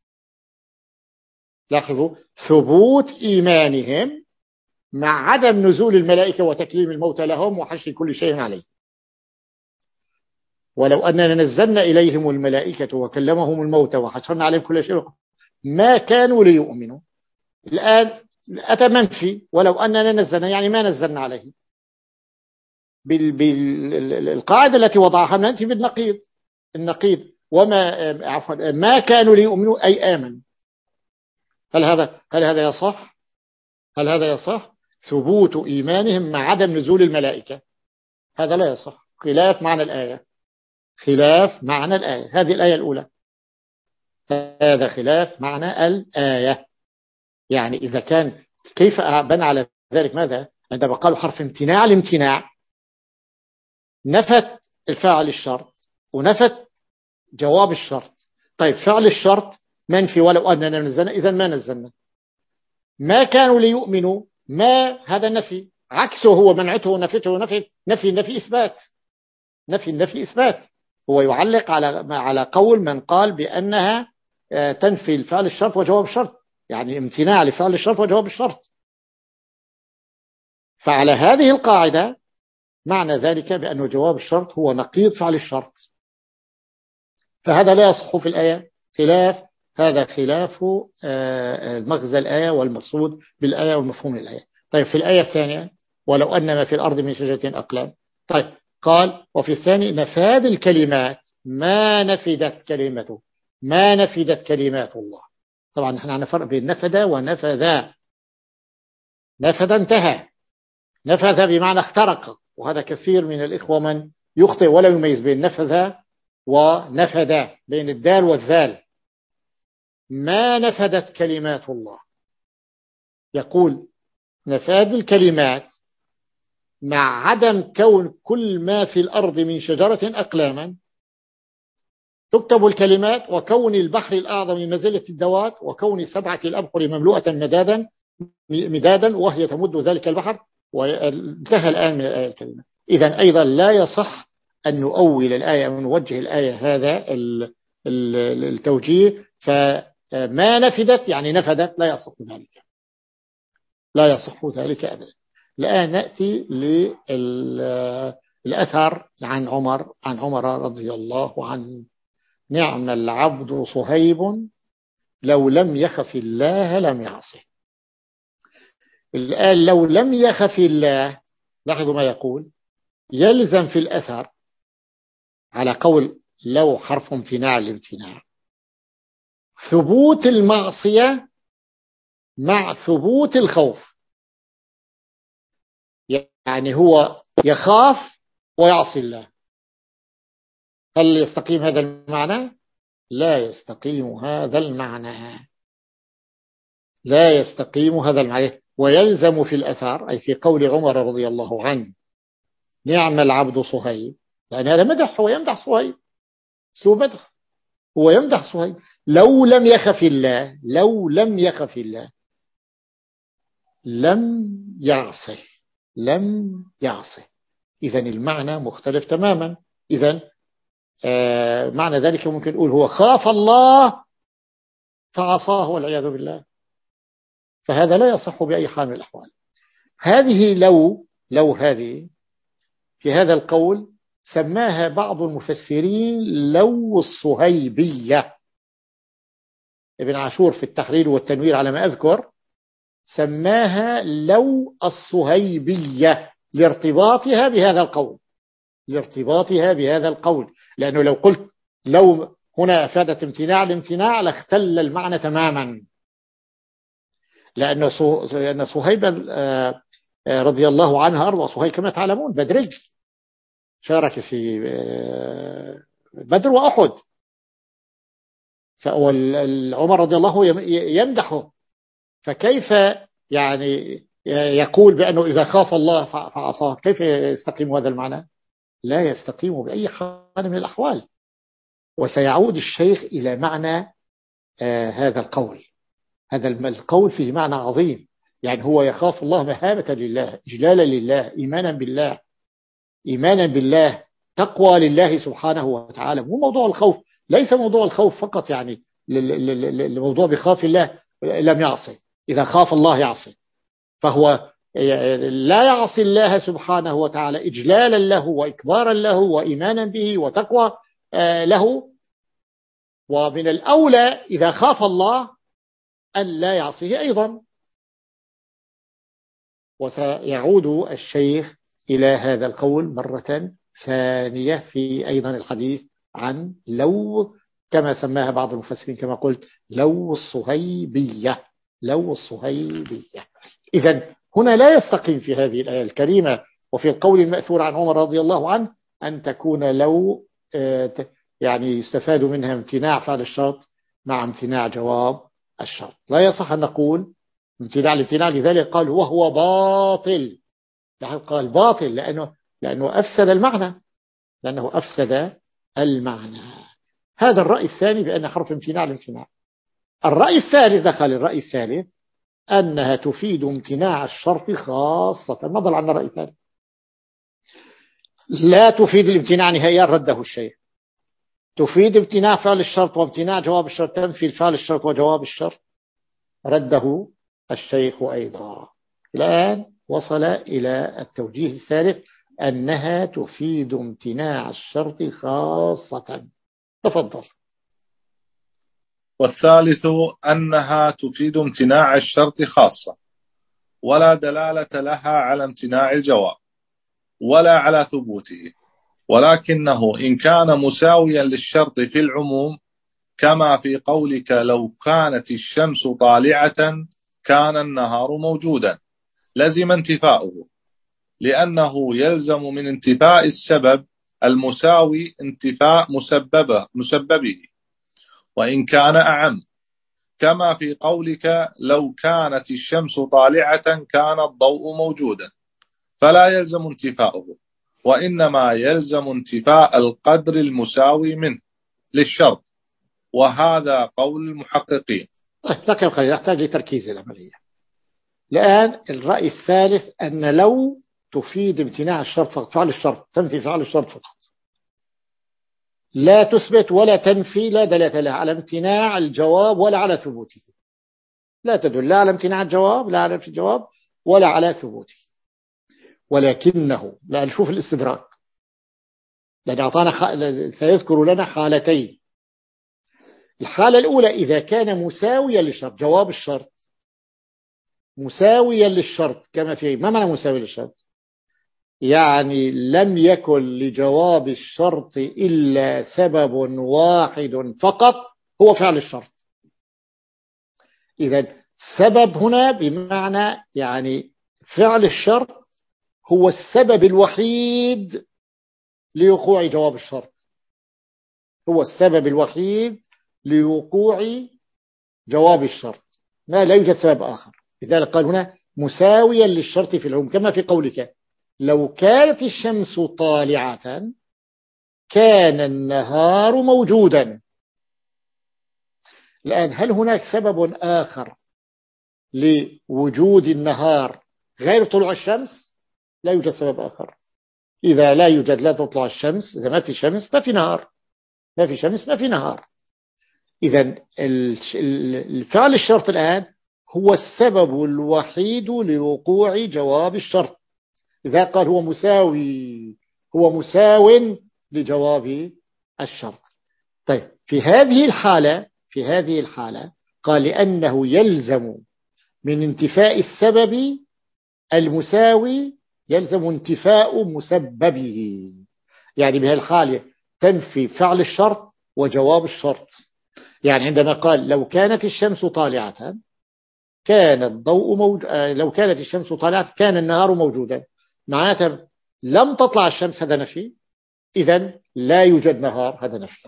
لاحظوا ثبوت إيمانهم مع عدم نزول الملائكة وتكليم الموتى لهم وحشر كل شيء عليه. ولو أننا نزلنا إليهم الملائكة وكلمهم الموتى وحشرنا عليهم كل شيء ما كانوا ليؤمنوا. الآن أتى منفي ولو أننا نزلنا يعني ما نزلنا عليه. بالقاعدة التي وضعها نأتي بالنقيض، النقيض وما عفوا ما كانوا ليؤمنوا أي آمن. هل هذا هل هذا يصح؟ هل هذا يصح؟ ثبوت إيمانهم مع عدم نزول الملائكة، هذا لا يصح، خلاف معنى الآية، خلاف معنى الآية. هذه الآية الأولى، هذا خلاف معنى الآية. يعني إذا كان كيف بنى على ذلك؟ ماذا عندما قالوا حرف امتناع الامتناع نفت الفاعل الشرط ونفت جواب الشرط. طيب فعل الشرط منفي ولو أننا نزلنا، إذا ما نزلنا. ما كانوا ليؤمنوا ما هذا نفي، عكسه هو منعته ونفته نفي نفي نفي إثبات، نفي النفي إثبات. هو يعلق على على قول من قال بأنها تنفي الفعل الشرط وجواب الشرط، يعني امتناع لفعل الشرط وجواب الشرط. فعلى هذه القاعدة معنى ذلك بأن جواب الشرط هو نقيض فعل الشرط، فهذا لا يصح في الآية، خلاف هذا خلاف المغزى الآية والمقصود بالآية والمفهوم الآية. طيب في الآية الثانية ولو أن ما في الأرض من شجرة أقلام، طيب قال وفي الثاني نفاد الكلمات ما نفدت كلمته، ما نفدت كلمات الله. طبعا نحن عندنا فرق بين نفد ونفذا. نفد انتهى، نفذ بمعنى اخترق، وهذا كثير من الإخوة من يخطئ ولا يميز بين نفذ ونفد، بين الدال والذال. ما نفدت كلمات الله، يقول نفاد الكلمات مع عدم كون كل ما في الأرض من شجرة أقلاما، تكتب الكلمات وكون البحر الأعظم مزلة الدوات وكون سبعة الأبحر مملوءة مدادا مدادا وهي تمد ذلك البحر، وانتهى الآن من الآية الكلمة. إذن أيضا لا يصح أن نؤول الآية أو نوجه الآية هذا التوجيه، فما نفدت يعني نفدت، لا يصح ذلك، لا يصح ذلك أبدا. الآن نأتي للأثر عن عمر عن عمر رضي الله عنه: نعم العبد صهيب لو لم يخف الله لم يعصه. الآن لو لم يخف الله، لاحظوا ما يقول، يلزم في الأثر على قول لو حرف امتناع الامتناع ثبوت المعصية مع ثبوت الخوف. يعني هو يخاف ويعصي الله، هل يستقيم هذا المعنى؟ لا يستقيم هذا المعنى، لا يستقيم هذا المعنى. ويلزم في الأثر أي في قول عمر رضي الله عنه نعم العبد صهيب، لأن هذا مدح، هو يمدح صهيب، سوى مدح، هو يمدح صهيب. لو لم يخف الله، لو لم يخف الله لم يعصه، لم يعصه. إذن المعنى مختلف تماما. إذن آه معنى ذلك ممكن نقول هو خاف الله فعصاه والعياذ بالله، فهذا لا يصح بأي حال من الأحوال. هذه لو لو هذه في هذا القول سماها بعض المفسرين لو الصهيبية. ابن عاشور في التحرير والتنوير على ما أذكر سماها لو الصهيبية لارتباطها بهذا القول، لارتباطها بهذا القول. لأنه لو قلت لو هنا أفادت امتناع الامتناع لاختل المعنى تماما، لأن لأن صهيب رضي الله عنها أرضى، صهيب كما تعلمون بدري، شارك في بدر وأحد، فعمر رضي الله يمدحه، فكيف يعني يقول بأنه إذا خاف الله فعصاه؟ كيف يستقيم هذا المعنى؟ لا يستقيم بأي حال من الأحوال. وسيعود الشيخ إلى معنى آه هذا القول. هذا القول فيه معنى عظيم، يعني هو يخاف الله مهابة لله، إجلالا لله، إيمانا بالله، إيمانا بالله، تقوى لله سبحانه وتعالى. مو موضوع الخوف، ليس موضوع الخوف فقط، يعني الموضوع بخاف الله لم يعصي، إذا خاف الله يعصي، فهو لا يعصي الله سبحانه وتعالى إجلالا له وإكبارا له وإيمانا به وتقوى له. ومن الأولى إذا خاف الله أن لا يعصيه أيضا. وسيعود الشيخ إلى هذا القول مرة ثانية في أيضا الحديث عن لو، كما سماها بعض المفسرين كما قلت، لو الصهيبية، لو الصهيبية. إذن هنا لا يستقيم في هذه الآية الكريمة وفي القول المأثور عن عمر رضي الله عنه أن تكون لو يعني يستفاد منها امتناع فعل الشرط مع امتناع جواب الشرط. لا يصح أن نقول امتناع الامتناع، لذلك قال وهو باطل، قال باطل لأنه, لأنه أفسد المعنى، لأنه أفسد المعنى. هذا الرأي الثاني بأن حرف امتناع الامتناع. الرأي الثالث، دخل الرأي الثالث أنها تفيد امتناع الشرط خاصة. ما ضل عنا رأي ثالث، لا تفيد الامتناع نهائيا، رده الشيخ. تفيد امتناع فعل الشرط وامتناع جواب الشرط، تنفي فعل الشرط وجواب الشرط، رده الشيخ أيضا. الآن وصل إلى التوجيه الثالث أنها تفيد امتناع الشرط خاصة. تفضل. والثالث أنها تفيد امتناع الشرط خاصة، ولا دلالة لها على امتناع الجواب ولا على ثبوته، ولكنه إن كان مساويا للشرط في العموم، كما في قولك لو كانت الشمس طالعة كان النهار موجودا، لزم انتفاؤه، لأنه يلزم من انتفاء السبب المساوي انتفاء مسببه, مسببه وإن كان أعم، كما في قولك لو كانت الشمس طالعة كان الضوء موجودا، فلا يلزم انتفاؤه، وإنما يلزم انتفاء القدر المساوي منه للشرط، وهذا قول المحققين. لك القليل يحتاج لتركيز العملية. الآن الرأي الثالث أن لو تفيد امتناع الشرط فقط، فعل الشرط، تنفي فعل الشرط فقط، لا تثبت ولا تنفي، لا دلالة لها على امتناع الجواب ولا على ثبوته، لا تدل لا على امتناع الجواب لا على الجواب ولا على ثبوته. ولكنه، لا نشوف الاستدراك، لأن أعطانا خ... سيذكر لنا حالتين. الحالة الأولى إذا كان مساويا للشرط، جواب الشرط مساويا للشرط، كما في ما معنى مساوي للشرط؟ يعني لم يكن لجواب الشرط إلا سبب واحد فقط هو فعل الشرط. إذا سبب هنا بمعنى يعني فعل الشرط هو السبب الوحيد لوقوع جواب الشرط، هو السبب الوحيد لوقوع جواب الشرط، ما لا يوجد سبب آخر. لذلك قال هنا مساويا للشرط في العموم، كما في قولك لو كانت الشمس طالعة كان النهار موجودا. الآن هل هناك سبب آخر لوجود النهار غير طلوع الشمس؟ لا يوجد سبب آخر. إذا لا يوجد، لا تطلع الشمس، إذا ما في شمس ما في نهار، ما في شمس ما في نهار. إذا الفعل الشرط الآن هو السبب الوحيد لوقوع جواب الشرط. إذا قال هو مساوي، هو مساو لجواب الشرط. طيب في هذه الحالة في هذه الحالة قال لأنه يلزم من انتفاء السبب المساوي يلزم انتفاء مسببه، يعني بهالحالة تنفي فعل الشرط وجواب الشرط. يعني عندما قال لو كانت الشمس طالعة كان الضوء موجود، لو كانت الشمس طالعة كان النهار موجودا، معناته لم تطلع الشمس، هذا نفي، إذن لا يوجد نهار، هذا نفي.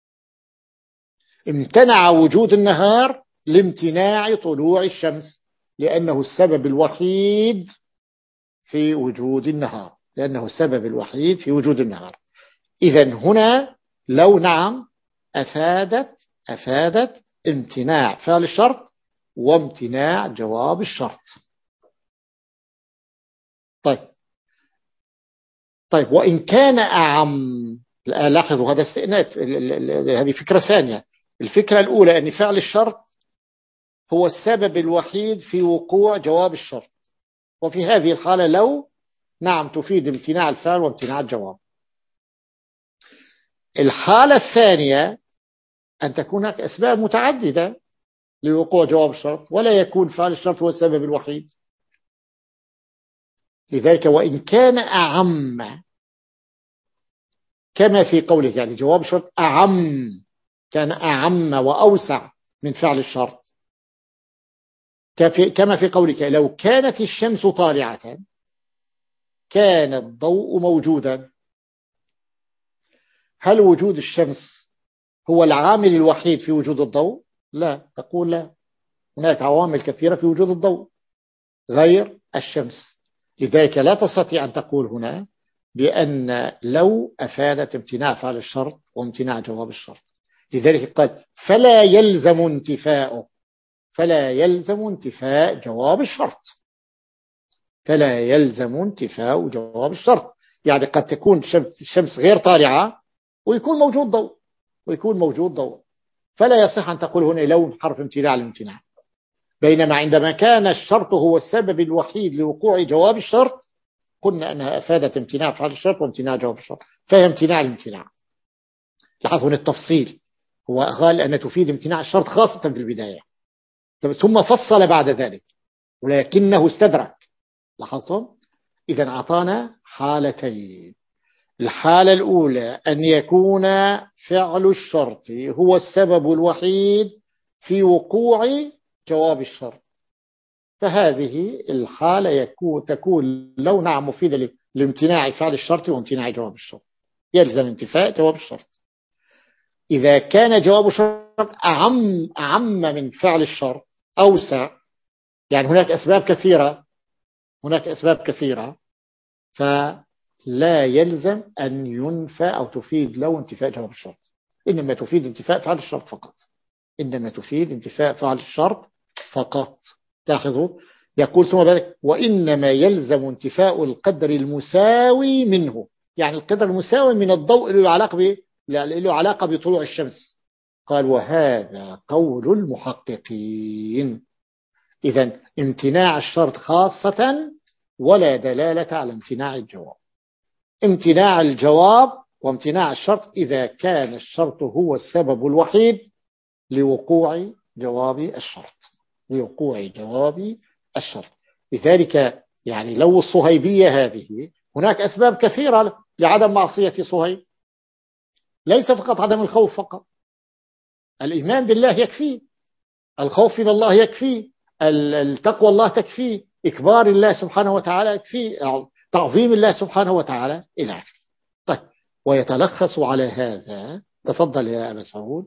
امتنع وجود النهار لامتناع طلوع الشمس، لأنه السبب الوحيد في وجود النهار، لأنه السبب الوحيد في وجود النهار. إذن هنا لو نعم أفادت أفادت امتناع فعل الشرط وامتناع جواب الشرط. طيب طيب وإن كان أعم، لاحظوا هذا استئناف، هذه فكرة ثانية. الفكرة الأولى أن فعل الشرط هو السبب الوحيد في وقوع جواب الشرط، وفي هذه الحالة لو نعم تفيد امتناع الفعل وامتناع الجواب. الحالة الثانية أن تكون هناك أسباب متعددة لوقوع جواب الشرط ولا يكون فعل الشرط هو السبب الوحيد. لذلك وإن كان أعم كما في قوله، يعني جواب الشرط أعم، كان أعم وأوسع من فعل الشرط، كما في قولك لو كانت الشمس طالعة كان الضوء موجودا. هل وجود الشمس هو العامل الوحيد في وجود الضوء؟ لا، تقول لا، هناك عوامل كثيرة في وجود الضوء غير الشمس. لذلك لا تستطيع أن تقول هنا بأن لو أفادت امتناع فعل الشرط وامتناع جواب الشرط. لذلك قال فلا يلزم انتفاؤه، فلا يلزم انتفاء جواب الشرط، فلا يلزم انتفاء جواب الشرط. يعني قد تكون الشمس غير طالعة ويكون موجود ضوء، ويكون موجود ضوء، فلا يصح أن تقول هنا لون حرف امتناع الامتناع. بينما عندما كان الشرط هو السبب الوحيد لوقوع جواب الشرط قلنا أنها أفادت امتناع فعل الشرط وامتناع جواب الشرط، فهي امتناع الامتناع. لاحظوا هنا التفصيل، هو قال أن تفيد امتناع الشرط خاصة في البداية ثم فصل بعد ذلك ولكنه استدرك. لاحظتم؟ إذن أعطانا حالتين. الحالة الأولى أن يكون فعل الشرط هو السبب الوحيد في وقوع جواب الشرط، فهذه الحالة يكون تكون لو نعم مفيدة لامتناع فعل الشرط وامتناع جواب الشرط، يلزم انتفاء جواب الشرط. إذا كان جواب الشرط أعم أعم من فعل الشرط أوسع، يعني هناك أسباب كثيرة، هناك أسباب كثيرة، فلا يلزم أن ينفى أو تفيد لو انتفاء جواب الشرط، إنما تفيد انتفاء فعل الشرط فقط، إنما تفيد انتفاء فعل الشرط فقط. لاحظوا يقول ثم ذلك وإنما يلزم انتفاء القدر المساوي منه، يعني القدر المساوي من الضوء له علاقة له علاقة بطلوع الشمس. قال وهذا قول المحققين. إذن امتناع الشرط خاصة ولا دلالة على امتناع الجواب. امتناع الجواب وامتناع الشرط إذا كان الشرط هو السبب الوحيد لوقوع جواب الشرط، لوقوع جواب الشرط. لذلك يعني لو الصهيبية هذه هناك أسباب كثيرة لعدم معصية صهيب، ليس فقط عدم الخوف فقط، الإيمان بالله يكفي، الخوف من الله يكفي، التقوى الله تكفي، إكبار الله سبحانه وتعالى يكفي، تعظيم الله سبحانه وتعالى إلى آخره. طيب ويتلخص على هذا، تفضل يا أبا سعود.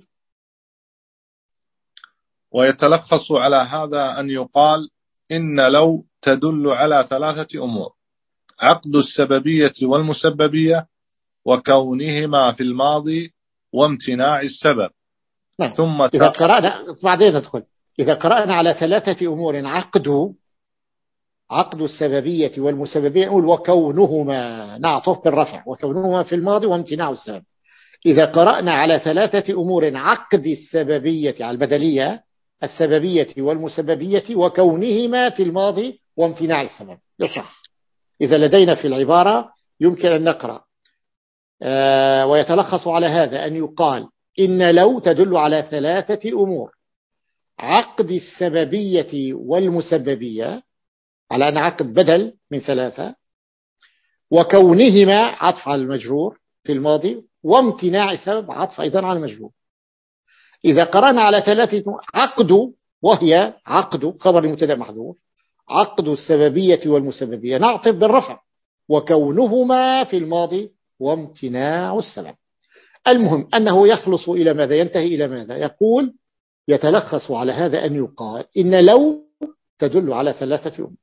ويتلخص على هذا أن يقال إن لو تدل على ثلاثة أمور: عقد السببية والمسببية، وكونهما في الماضي، وامتناع السبب. نعم. ثم إذا قرأنا بعدين ندخل إذا قرأنا على ثلاثة أمور: عقد عقد السببية والمسببية، نقول وكونهما، نعطف بالرفع، وكونهما في الماضي وامتناع السبب. إذا قرأنا على ثلاثة أمور: عقد السببية على البدلية، السببية والمسببية، وكونهما في الماضي وامتناع السبب، يصح. إذا لدينا في العبارة يمكن أن نقرأ آه ويتلخص على هذا أن يقال إن لو تدل على ثلاثة أمور: عقد السببية والمسببية، على أن عقد بدل من ثلاثة، وكونهما عطف على المجرور في الماضي، وامتناع السبب عطف أيضا على المجرور. إذا قرأنا على ثلاثة عقد، وهي عقد خبر المبتدا محذوف، عقد السببية والمسببية نعطف بالرفع، وكونهما في الماضي وامتناع السبب. المهم أنه يخلص إلى ماذا؟ ينتهي إلى ماذا؟ يقول يتلخص على هذا أن يقال إن لو تدل على ثلاثة أمور: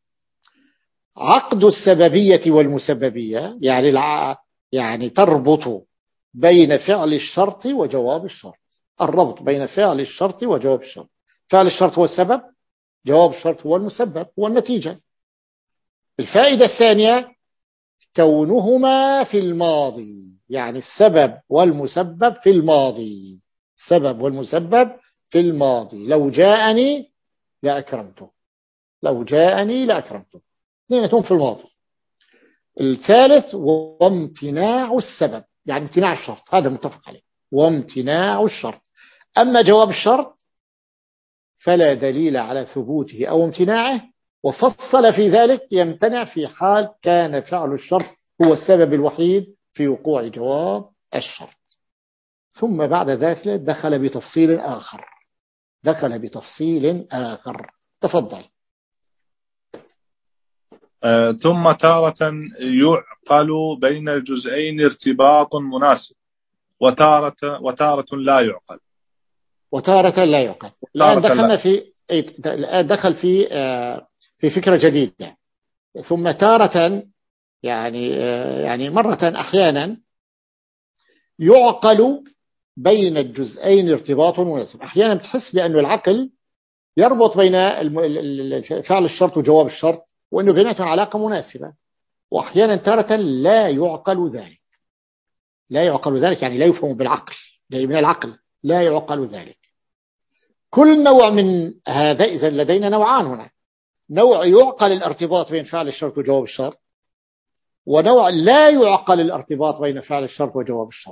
عقد السببية والمسببية، يعني يعني تربط بين فعل الشرط وجواب الشرط، الربط بين فعل الشرط وجواب الشرط. فعل الشرط هو السبب، جواب الشرط هو المسبب هو النتيجة. الفائدة الثانية كونهما في الماضي، يعني السبب والمسبب في الماضي، السبب والمسبب في الماضي. لو جاءني لأكرمته، لو جاءني لأكرمته، اثنينتهم في الماضي. الثالث وامتناع السبب، يعني امتناع الشرط، هذا متفق عليه، وامتناع الشرط. أما جواب الشرط فلا دليل على ثبوته أو امتناعه، وفصل في ذلك يمتنع في حال كان فعل الشرط هو السبب الوحيد في وقوع جواب الشرط. ثم بعد ذلك دخل بتفصيل آخر، دخل بتفصيل آخر. تفضل. آه ثم تارة يعقل بين الجزئين ارتباط مناسب، وتارة وتارة لا يعقل، وتارة لا يعقل. الآن دخلنا في الآن دخل في في فكرة جديدة. ثم تارة يعني يعني مرة أحيانا يعقل بين الجزئين ارتباط مناسب. أحيانا بتحس بأن العقل يربط بين فعل الشرط وجواب الشرط، وأنه بيناتهم علاقة مناسبة. وأحيانا تارة لا يعقل ذلك، لا يعقل ذلك يعني لا يفهم بالعقل، جاي من العقل، لا يعقل ذلك. كل نوع من هذا، إذا لدينا نوعان هنا: نوع يعقل الارتباط بين فعل الشرط وجواب الشرط، ونوع لا يعقل الارتباط بين فعل الشرط وجواب الشرط.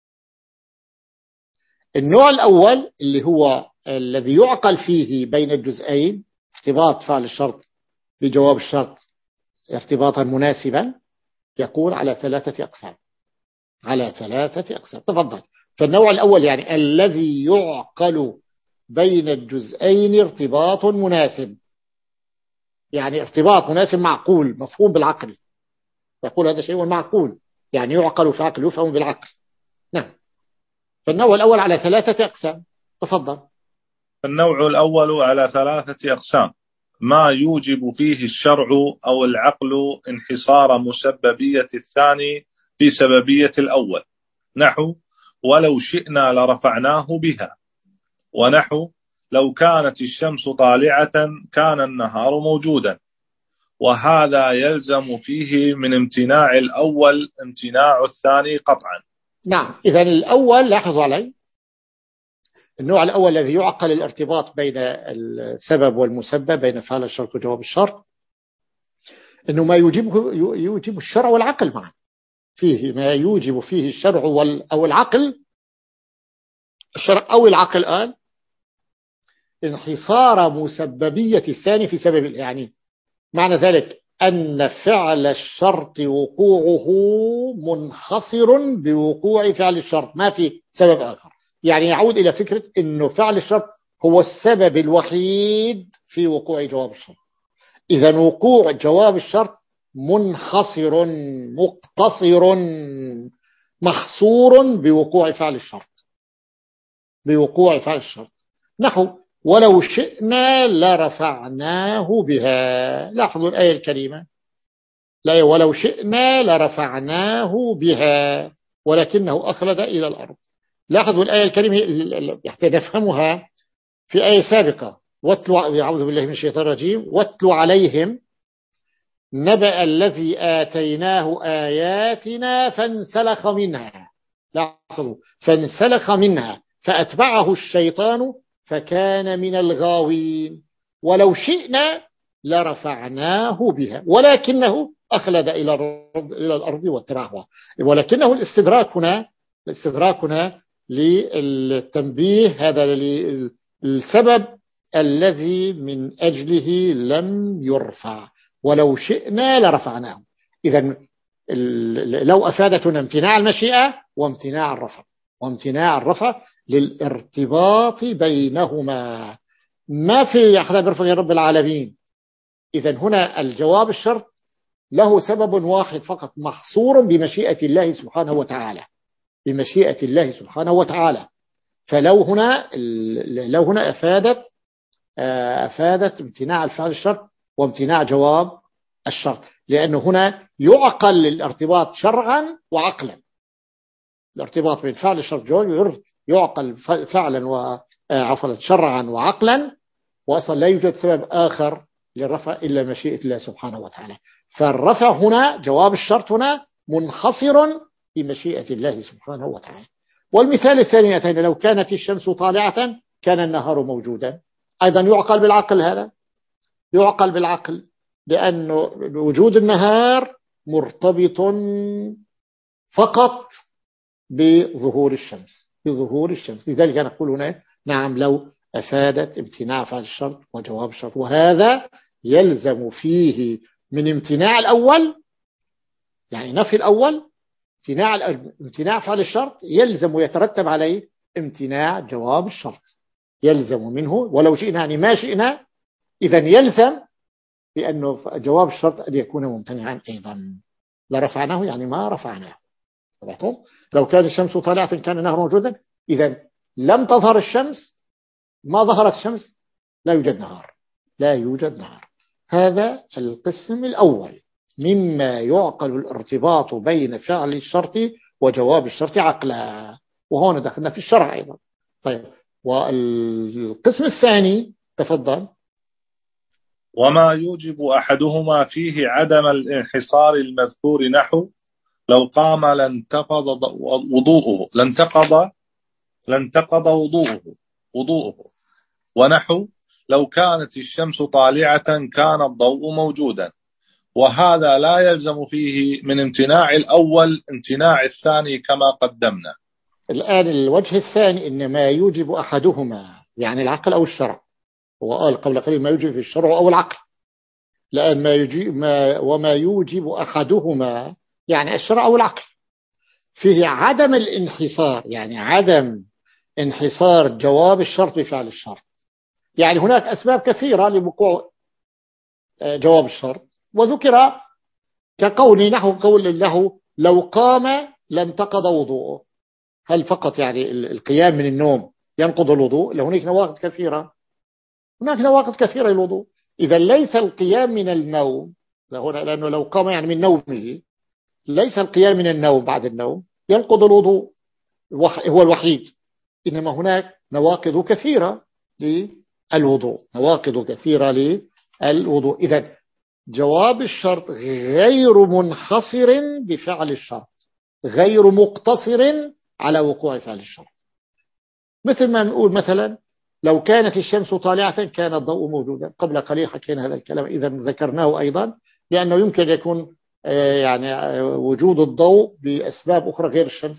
النوع الأول اللي هو الذي يعقل فيه بين الجزئين ارتباط فعل الشرط بجواب الشرط ارتباطا مناسبا، يقول على ثلاثة أقسام، على ثلاثة أقسام. تفضل. فالنوع الأول يعني الذي يعقل بين الجزئين ارتباط مناسب، يعني ارتباط مناسب معقول مفهوم بالعقل، يقول هذا شيء معقول، يعني يعقل في عقل يفهم بالعقل. نعم. فالنوع الأول على ثلاثة أقسام. تفضل. النوع الأول على ثلاثة أقسام: ما يوجب فيه الشرع أو العقل انحصار مسببية الثاني في سببية الأول، نحو ولو شئنا لرفعناه بها، ونحو لو كانت الشمس طالعة كان النهار موجودا. وهذا يلزم فيه من امتناع الأول امتناع الثاني قطعا. نعم. إذن الأول لاحظوا علي، النوع الأول الذي يعقل الارتباط بين السبب والمسبب بين فعل الشرط وجواب الشرط، إنه ما يوجبه يوجب الشرع والعقل معا، فيه ما يوجب فيه الشرع أو العقل، الشرع أو العقل قال انحصار مسببية الثاني في سبب، يعني معنى ذلك أن فعل الشرط وقوعه منحصر بوقوع فعل الشرط، ما في سبب آخر. يعني يعود إلى فكرة أنه فعل الشرط هو السبب الوحيد في وقوع جواب الشرط. إذا وقوع جواب الشرط منحصر مقتصر محصور بوقوع فعل الشرط، بوقوع فعل الشرط. نحو ولو شئنا لرفعناه بها. لاحظوا الآية الكريمة، لا ولو شئنا لرفعناه بها ولكنه أخلد إلى الأرض. لاحظوا الآية الكريمة حتى نفهمها في آية سابقة: واتلوا، أعوذ بالله من الشيطان الرجيم، واتلوا عليهم نبأ الذي آتيناه آياتنا فانسلخ منها. لاحظوا فانسلخ منها فأتبعه الشيطان فكان من الغاوين. ولو شئنا لرفعناه بها ولكنه أخلد إلى الأرض إلى الأرض واتبعها. ولكنه الاستدراك هنا، الاستدراك هنا للتنبيه، هذا السبب الذي من أجله لم يرفع. ولو شئنا لرفعناه. إذن لو أفادتنا امتناع المشيئة وامتناع الرفع، وامتناع الرفع للارتباط بينهما. ما في أحد بيرفع يا رب العالمين. إذن هنا الجواب الشرط له سبب واحد فقط محصور بمشيئة الله سبحانه وتعالى، بمشيئة الله سبحانه وتعالى. فلو هنا لو هنا أفادت أفادت امتناع الفعل الشرط وامتناع جواب الشرط، لأنه هنا يعقل الارتباط شرعا وعقلا. الارتباط بين فعل الشرط يعقل فعلا وعفوا شرعا وعقلا، وأصلا لا يوجد سبب آخر للرفع إلا مشيئة الله سبحانه وتعالى. فالرفع هنا جواب الشرط هنا منحصر بمشيئة الله سبحانه وتعالى. والمثال الثاني أتينا لو كانت الشمس طالعة كان النهار موجودا، أيضا يعقل بالعقل. هذا يعقل بالعقل لأن وجود النهار مرتبط فقط بظهور الشمس، بظهور الشمس. لذلك نقول هنا نعم لو أفادت امتناع فعل الشرط وجواب الشرط، وهذا يلزم فيه من امتناع الأول، يعني نفي الأول، امتناع امتناع فعل الشرط يلزم ويترتب عليه امتناع جواب الشرط، يلزم منه ولو شئنا يعني ما شئنا. إذن يلزم بأنه جواب الشرط أن يكون ممتنعا أيضا، لرفعناه يعني ما رفعناه. لو كان الشمس طالعة كان النهر موجودا، إذن لم تظهر الشمس، ما ظهرت الشمس، لا يوجد نهار، لا يوجد نهار. هذا القسم الأول مما يعقل الارتباط بين فعل الشرط وجواب الشرط عقلا، وهنا دخلنا في الشرع أيضا. طيب والقسم الثاني تفضل. وما يوجب أحدهما فيه عدم الانحصار المذكور، نحو لو قام لانتقض وضوءه لانتقض لانتقض وضوءه وضوءه ونحو لو كانت الشمس طالعة كان الضوء موجودا. وهذا لا يلزم فيه من امتناع الأول امتناع الثاني كما قدمنا. الآن الوجه الثاني إنما يوجب أحدهما يعني العقل أو الشرع. هو قال قبل قليل ما يوجب في الشرع أو العقل، لأن ما يجيب ما وما يوجب أحدهما يعني الشرع أو العقل فيه عدم الانحصار، يعني عدم انحصار جواب الشرط بفعل الشرط. يعني هناك أسباب كثيرة لوقوع جواب الشرط، وذكر كقول نحو قول له لو قام لانتقض وضوءه. هل فقط يعني القيام من النوم ينقض الوضوء؟ هناك نواقض كثيرة، هناك نواقض كثيرة للوضوء. إذا ليس القيام من النوم، لأنه لو قام يعني من نومه، ليس القيام من النوم بعد النوم ينقض الوضوء هو الوحيد، إنما هناك نواقض كثيرة للوضوء، نواقض كثيرة للوضوء. إذا جواب الشرط غير منحصر بفعل الشرط، غير مقتصر على وقوع فعل الشرط. مثل ما نقول مثلا لو كانت الشمس طالعة كان الضوء موجودا. قبل قليل حكينا هذا الكلام، إذا ذكرناه أيضا لأنه يمكن يكون يعني وجود الضوء بأسباب أخرى غير الشمس.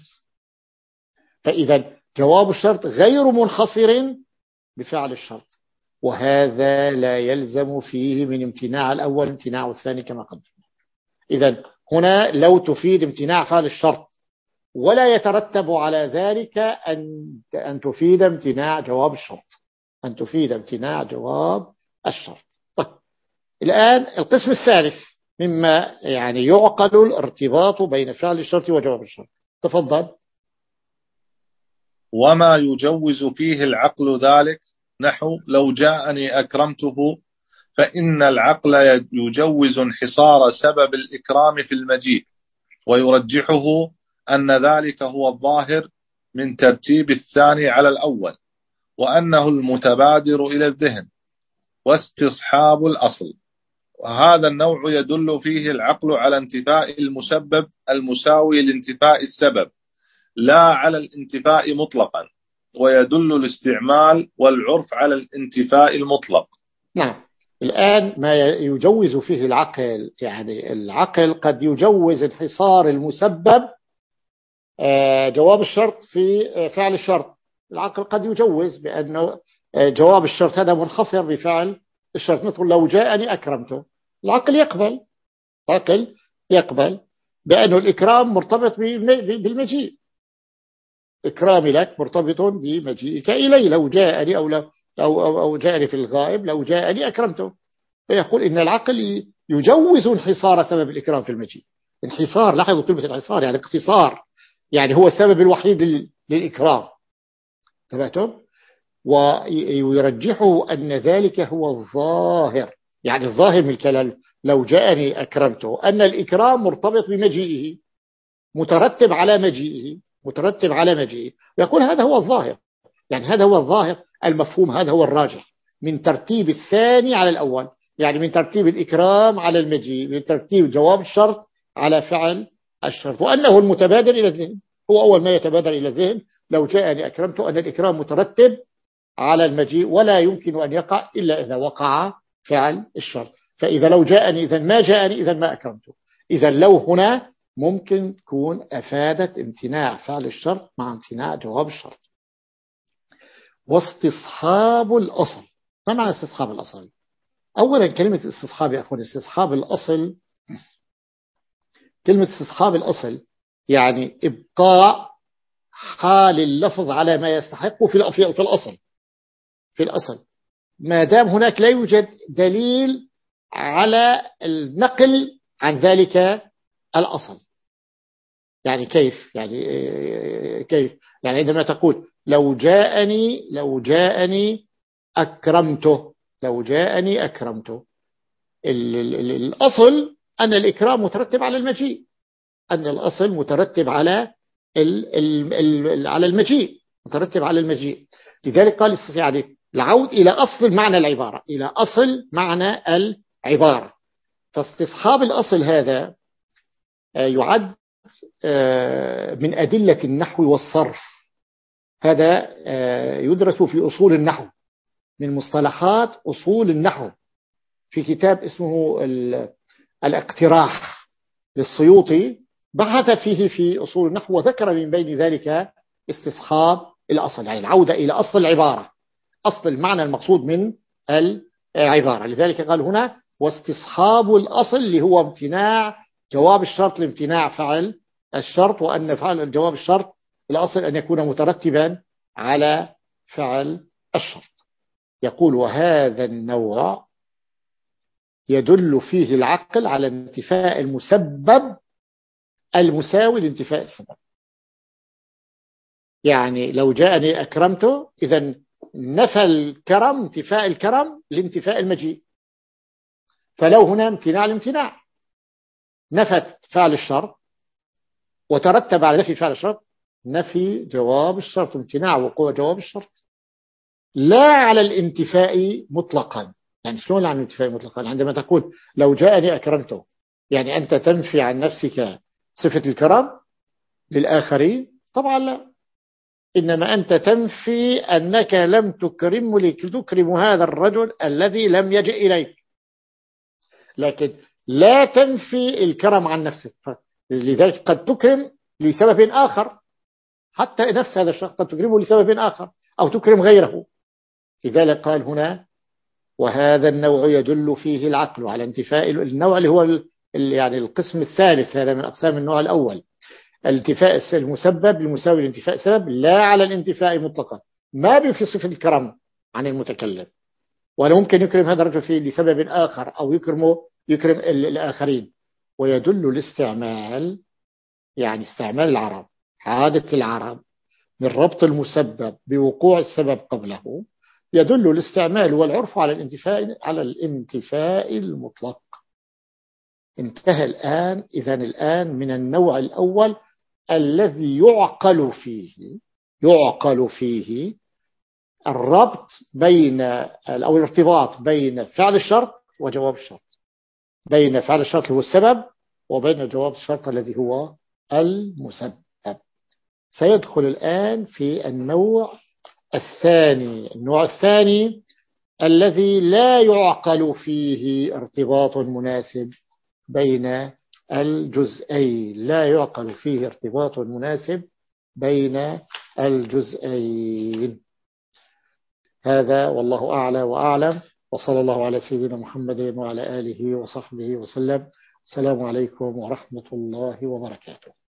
فإذا جواب الشرط غير منحصر بفعل الشرط، وهذا لا يلزم فيه من امتناع الأول امتناع الثاني كما قدمنا. إذا هنا لو تفيد امتناع فعل الشرط ولا يترتب على ذلك أن أن تفيد امتناع جواب الشرط، أن تفيد امتناع جواب الشرط. طيب الآن القسم الثالث مما يعني يعقل الارتباط بين فعل الشرط وجواب الشرط. تفضل. وما يجوز فيه العقل ذلك، نحو لو جاءني أكرمته، فإن العقل يجوز انحصار سبب الإكرام في المجيء، ويرجحه أن ذلك هو الظاهر من ترتيب الثاني على الأول، وأنه المتبادر إلى الذهن واستصحاب الأصل. وهذا النوع يدل فيه العقل على انتفاء المسبب المساوي لانتفاء السبب، لا على الانتفاء مطلقا، ويدل الاستعمال والعرف على الانتفاء المطلق. نعم. الآن ما يجوز فيه العقل، يعني العقل قد يجوز انحصار المسبب جواب الشرط في فعل الشرط. العقل قد يجوز بأنه جواب الشرط هذا منحصر بفعل الشرط، مثل لو جاءني أكرمته. العقل يقبل، العقل يقبل بأنه الإكرام مرتبط بالمجيء، إكرامي لك مرتبط بمجيئك إلي، لو جاءني أو, لو أو, أو, أو جاءني في الغائب، لو جاءني أكرمته. فيقول إن العقل يجوز انحصار سبب الإكرام في المجيء. انحصار، لاحظوا كلمة انحصار يعني اختصار، يعني هو السبب الوحيد للإكرام. تبعتم؟ ويرجحه أن ذلك هو الظاهر، يعني الظاهر من الكلام لو جاءني أكرمته، أن الإكرام مرتبط بمجيئه، مترتب على مجيئه، مترتب على مجيئه. ويقول هذا هو الظاهر، يعني هذا هو الظاهر المفهوم، هذا هو الراجح من ترتيب الثاني على الأول، يعني من ترتيب الإكرام على المجيء، من ترتيب جواب الشرط على فعل الشرط، وأنه المتبادر إلى الذهن. هو أول ما يتبادر إلى الذهن لو جاءني أكرمته أن الإكرام مترتب على المجيء، ولا يمكن أن يقع إلا إذا وقع فعل الشرط. فإذا لو جاءني إذا ما جاءني إذا ما أكرمته. إذا لو هنا ممكن تكون أفادت امتناع فعل الشرط مع امتناع جواب الشرط. واستصحاب الأصل. ما معنى استصحاب الأصل؟ أولا كلمة استصحاب يا أخوان، استصحاب الأصل، كلمة استصحاب الأصل يعني إبقاء حال اللفظ على ما يستحق في في الأصل. في الأصل ما دام هناك لا يوجد دليل على النقل عن ذلك الأصل. يعني كيف؟ يعني كيف؟ يعني عندما تقول لو جاءني لو جاءني أكرمته، لو جاءني أكرمته، الأصل أن الإكرام مترتب على المجيء، أن الأصل مترتب على على المجيء، مترتب على المجيء. لذلك قال يعني العود إلى أصل معنى العبارة، إلى أصل معنى العبارة. فاستصحاب الأصل هذا يعد من أدلة النحو والصرف. هذا يدرس في أصول النحو، من مصطلحات أصول النحو، في كتاب اسمه الاقتراح للسيوطي، بحث فيه في أصول النحو وذكر من بين ذلك استصحاب الأصل، يعني العودة إلى أصل العبارة، أصل المعنى المقصود من العبارة. لذلك قال هنا واستصحاب الأصل اللي هو امتناع جواب الشرط لامتناع فعل الشرط، وأن فعل الجواب الشرط الأصل أن يكون مترتبا على فعل الشرط. يقول وهذا النوع يدل فيه العقل على انتفاء المسبب المساوي لانتفاء السبب. يعني لو جاءني أكرمته، إذا نفى الكرم انتفاء الكرم لانتفاء المجيء، فلو هنا امتناع الامتناع، نفت فعل الشرط وترتب على نفي فعل الشرط نفي جواب الشرط، امتناع وقوع جواب الشرط، لا على الانتفاء مطلقا. يعني شلون عن الانتفاء مطلقا؟ عندما تقول لو جاءني أكرمته، يعني أنت تنفي عن نفسك صفة الكرم للآخرين؟ طبعا لا، إنما أنت تنفي أنك لم تكرم لتكرم هذا الرجل الذي لم يجئ إليك، لكن لا تنفي الكرم عن نفسك. لذلك قد تكرم لسبب آخر، حتى نفس هذا الشخص قد تكرمه لسبب آخر أو تكرم غيره. لذلك قال هنا وهذا النوع يدل فيه العقل على انتفاء النوع اللي هو يعني القسم الثالث، هذا من أقسام النوع الأول، الانتفاء المسبب المساوي لانتفاء سبب، لا على الانتفاء مطلقا، ما بفي صفة الكرم عن المتكلم، ولا ممكن يكرم هذا الرجل فيه لسبب آخر أو يكرمه يكرم الآخرين. ويدل الاستعمال، يعني استعمال العرب، عادة العرب من ربط المسبب بوقوع السبب قبله، يدل الاستعمال والعرف على الانتفاء على الانتفاء المطلق. انتهى الآن إذن الآن من النوع الأول الذي يعقل فيه يعقل فيه الربط بين أو الارتباط بين فعل الشرط وجواب الشرط، بين فعل الشرط اللي هو السبب وبين جواب الشرط الذي هو المسبب. سيدخل الآن في النوع الثاني. النوع الثاني الذي لا يعقل فيه ارتباط مناسب بين الجزئين، لا يعقل فيه ارتباط مناسب بين الجزئين. هذا والله أعلى وأعلم، وصلى الله على سيدنا محمد وعلى آله وصحبه وسلم. السلام عليكم ورحمة الله وبركاته.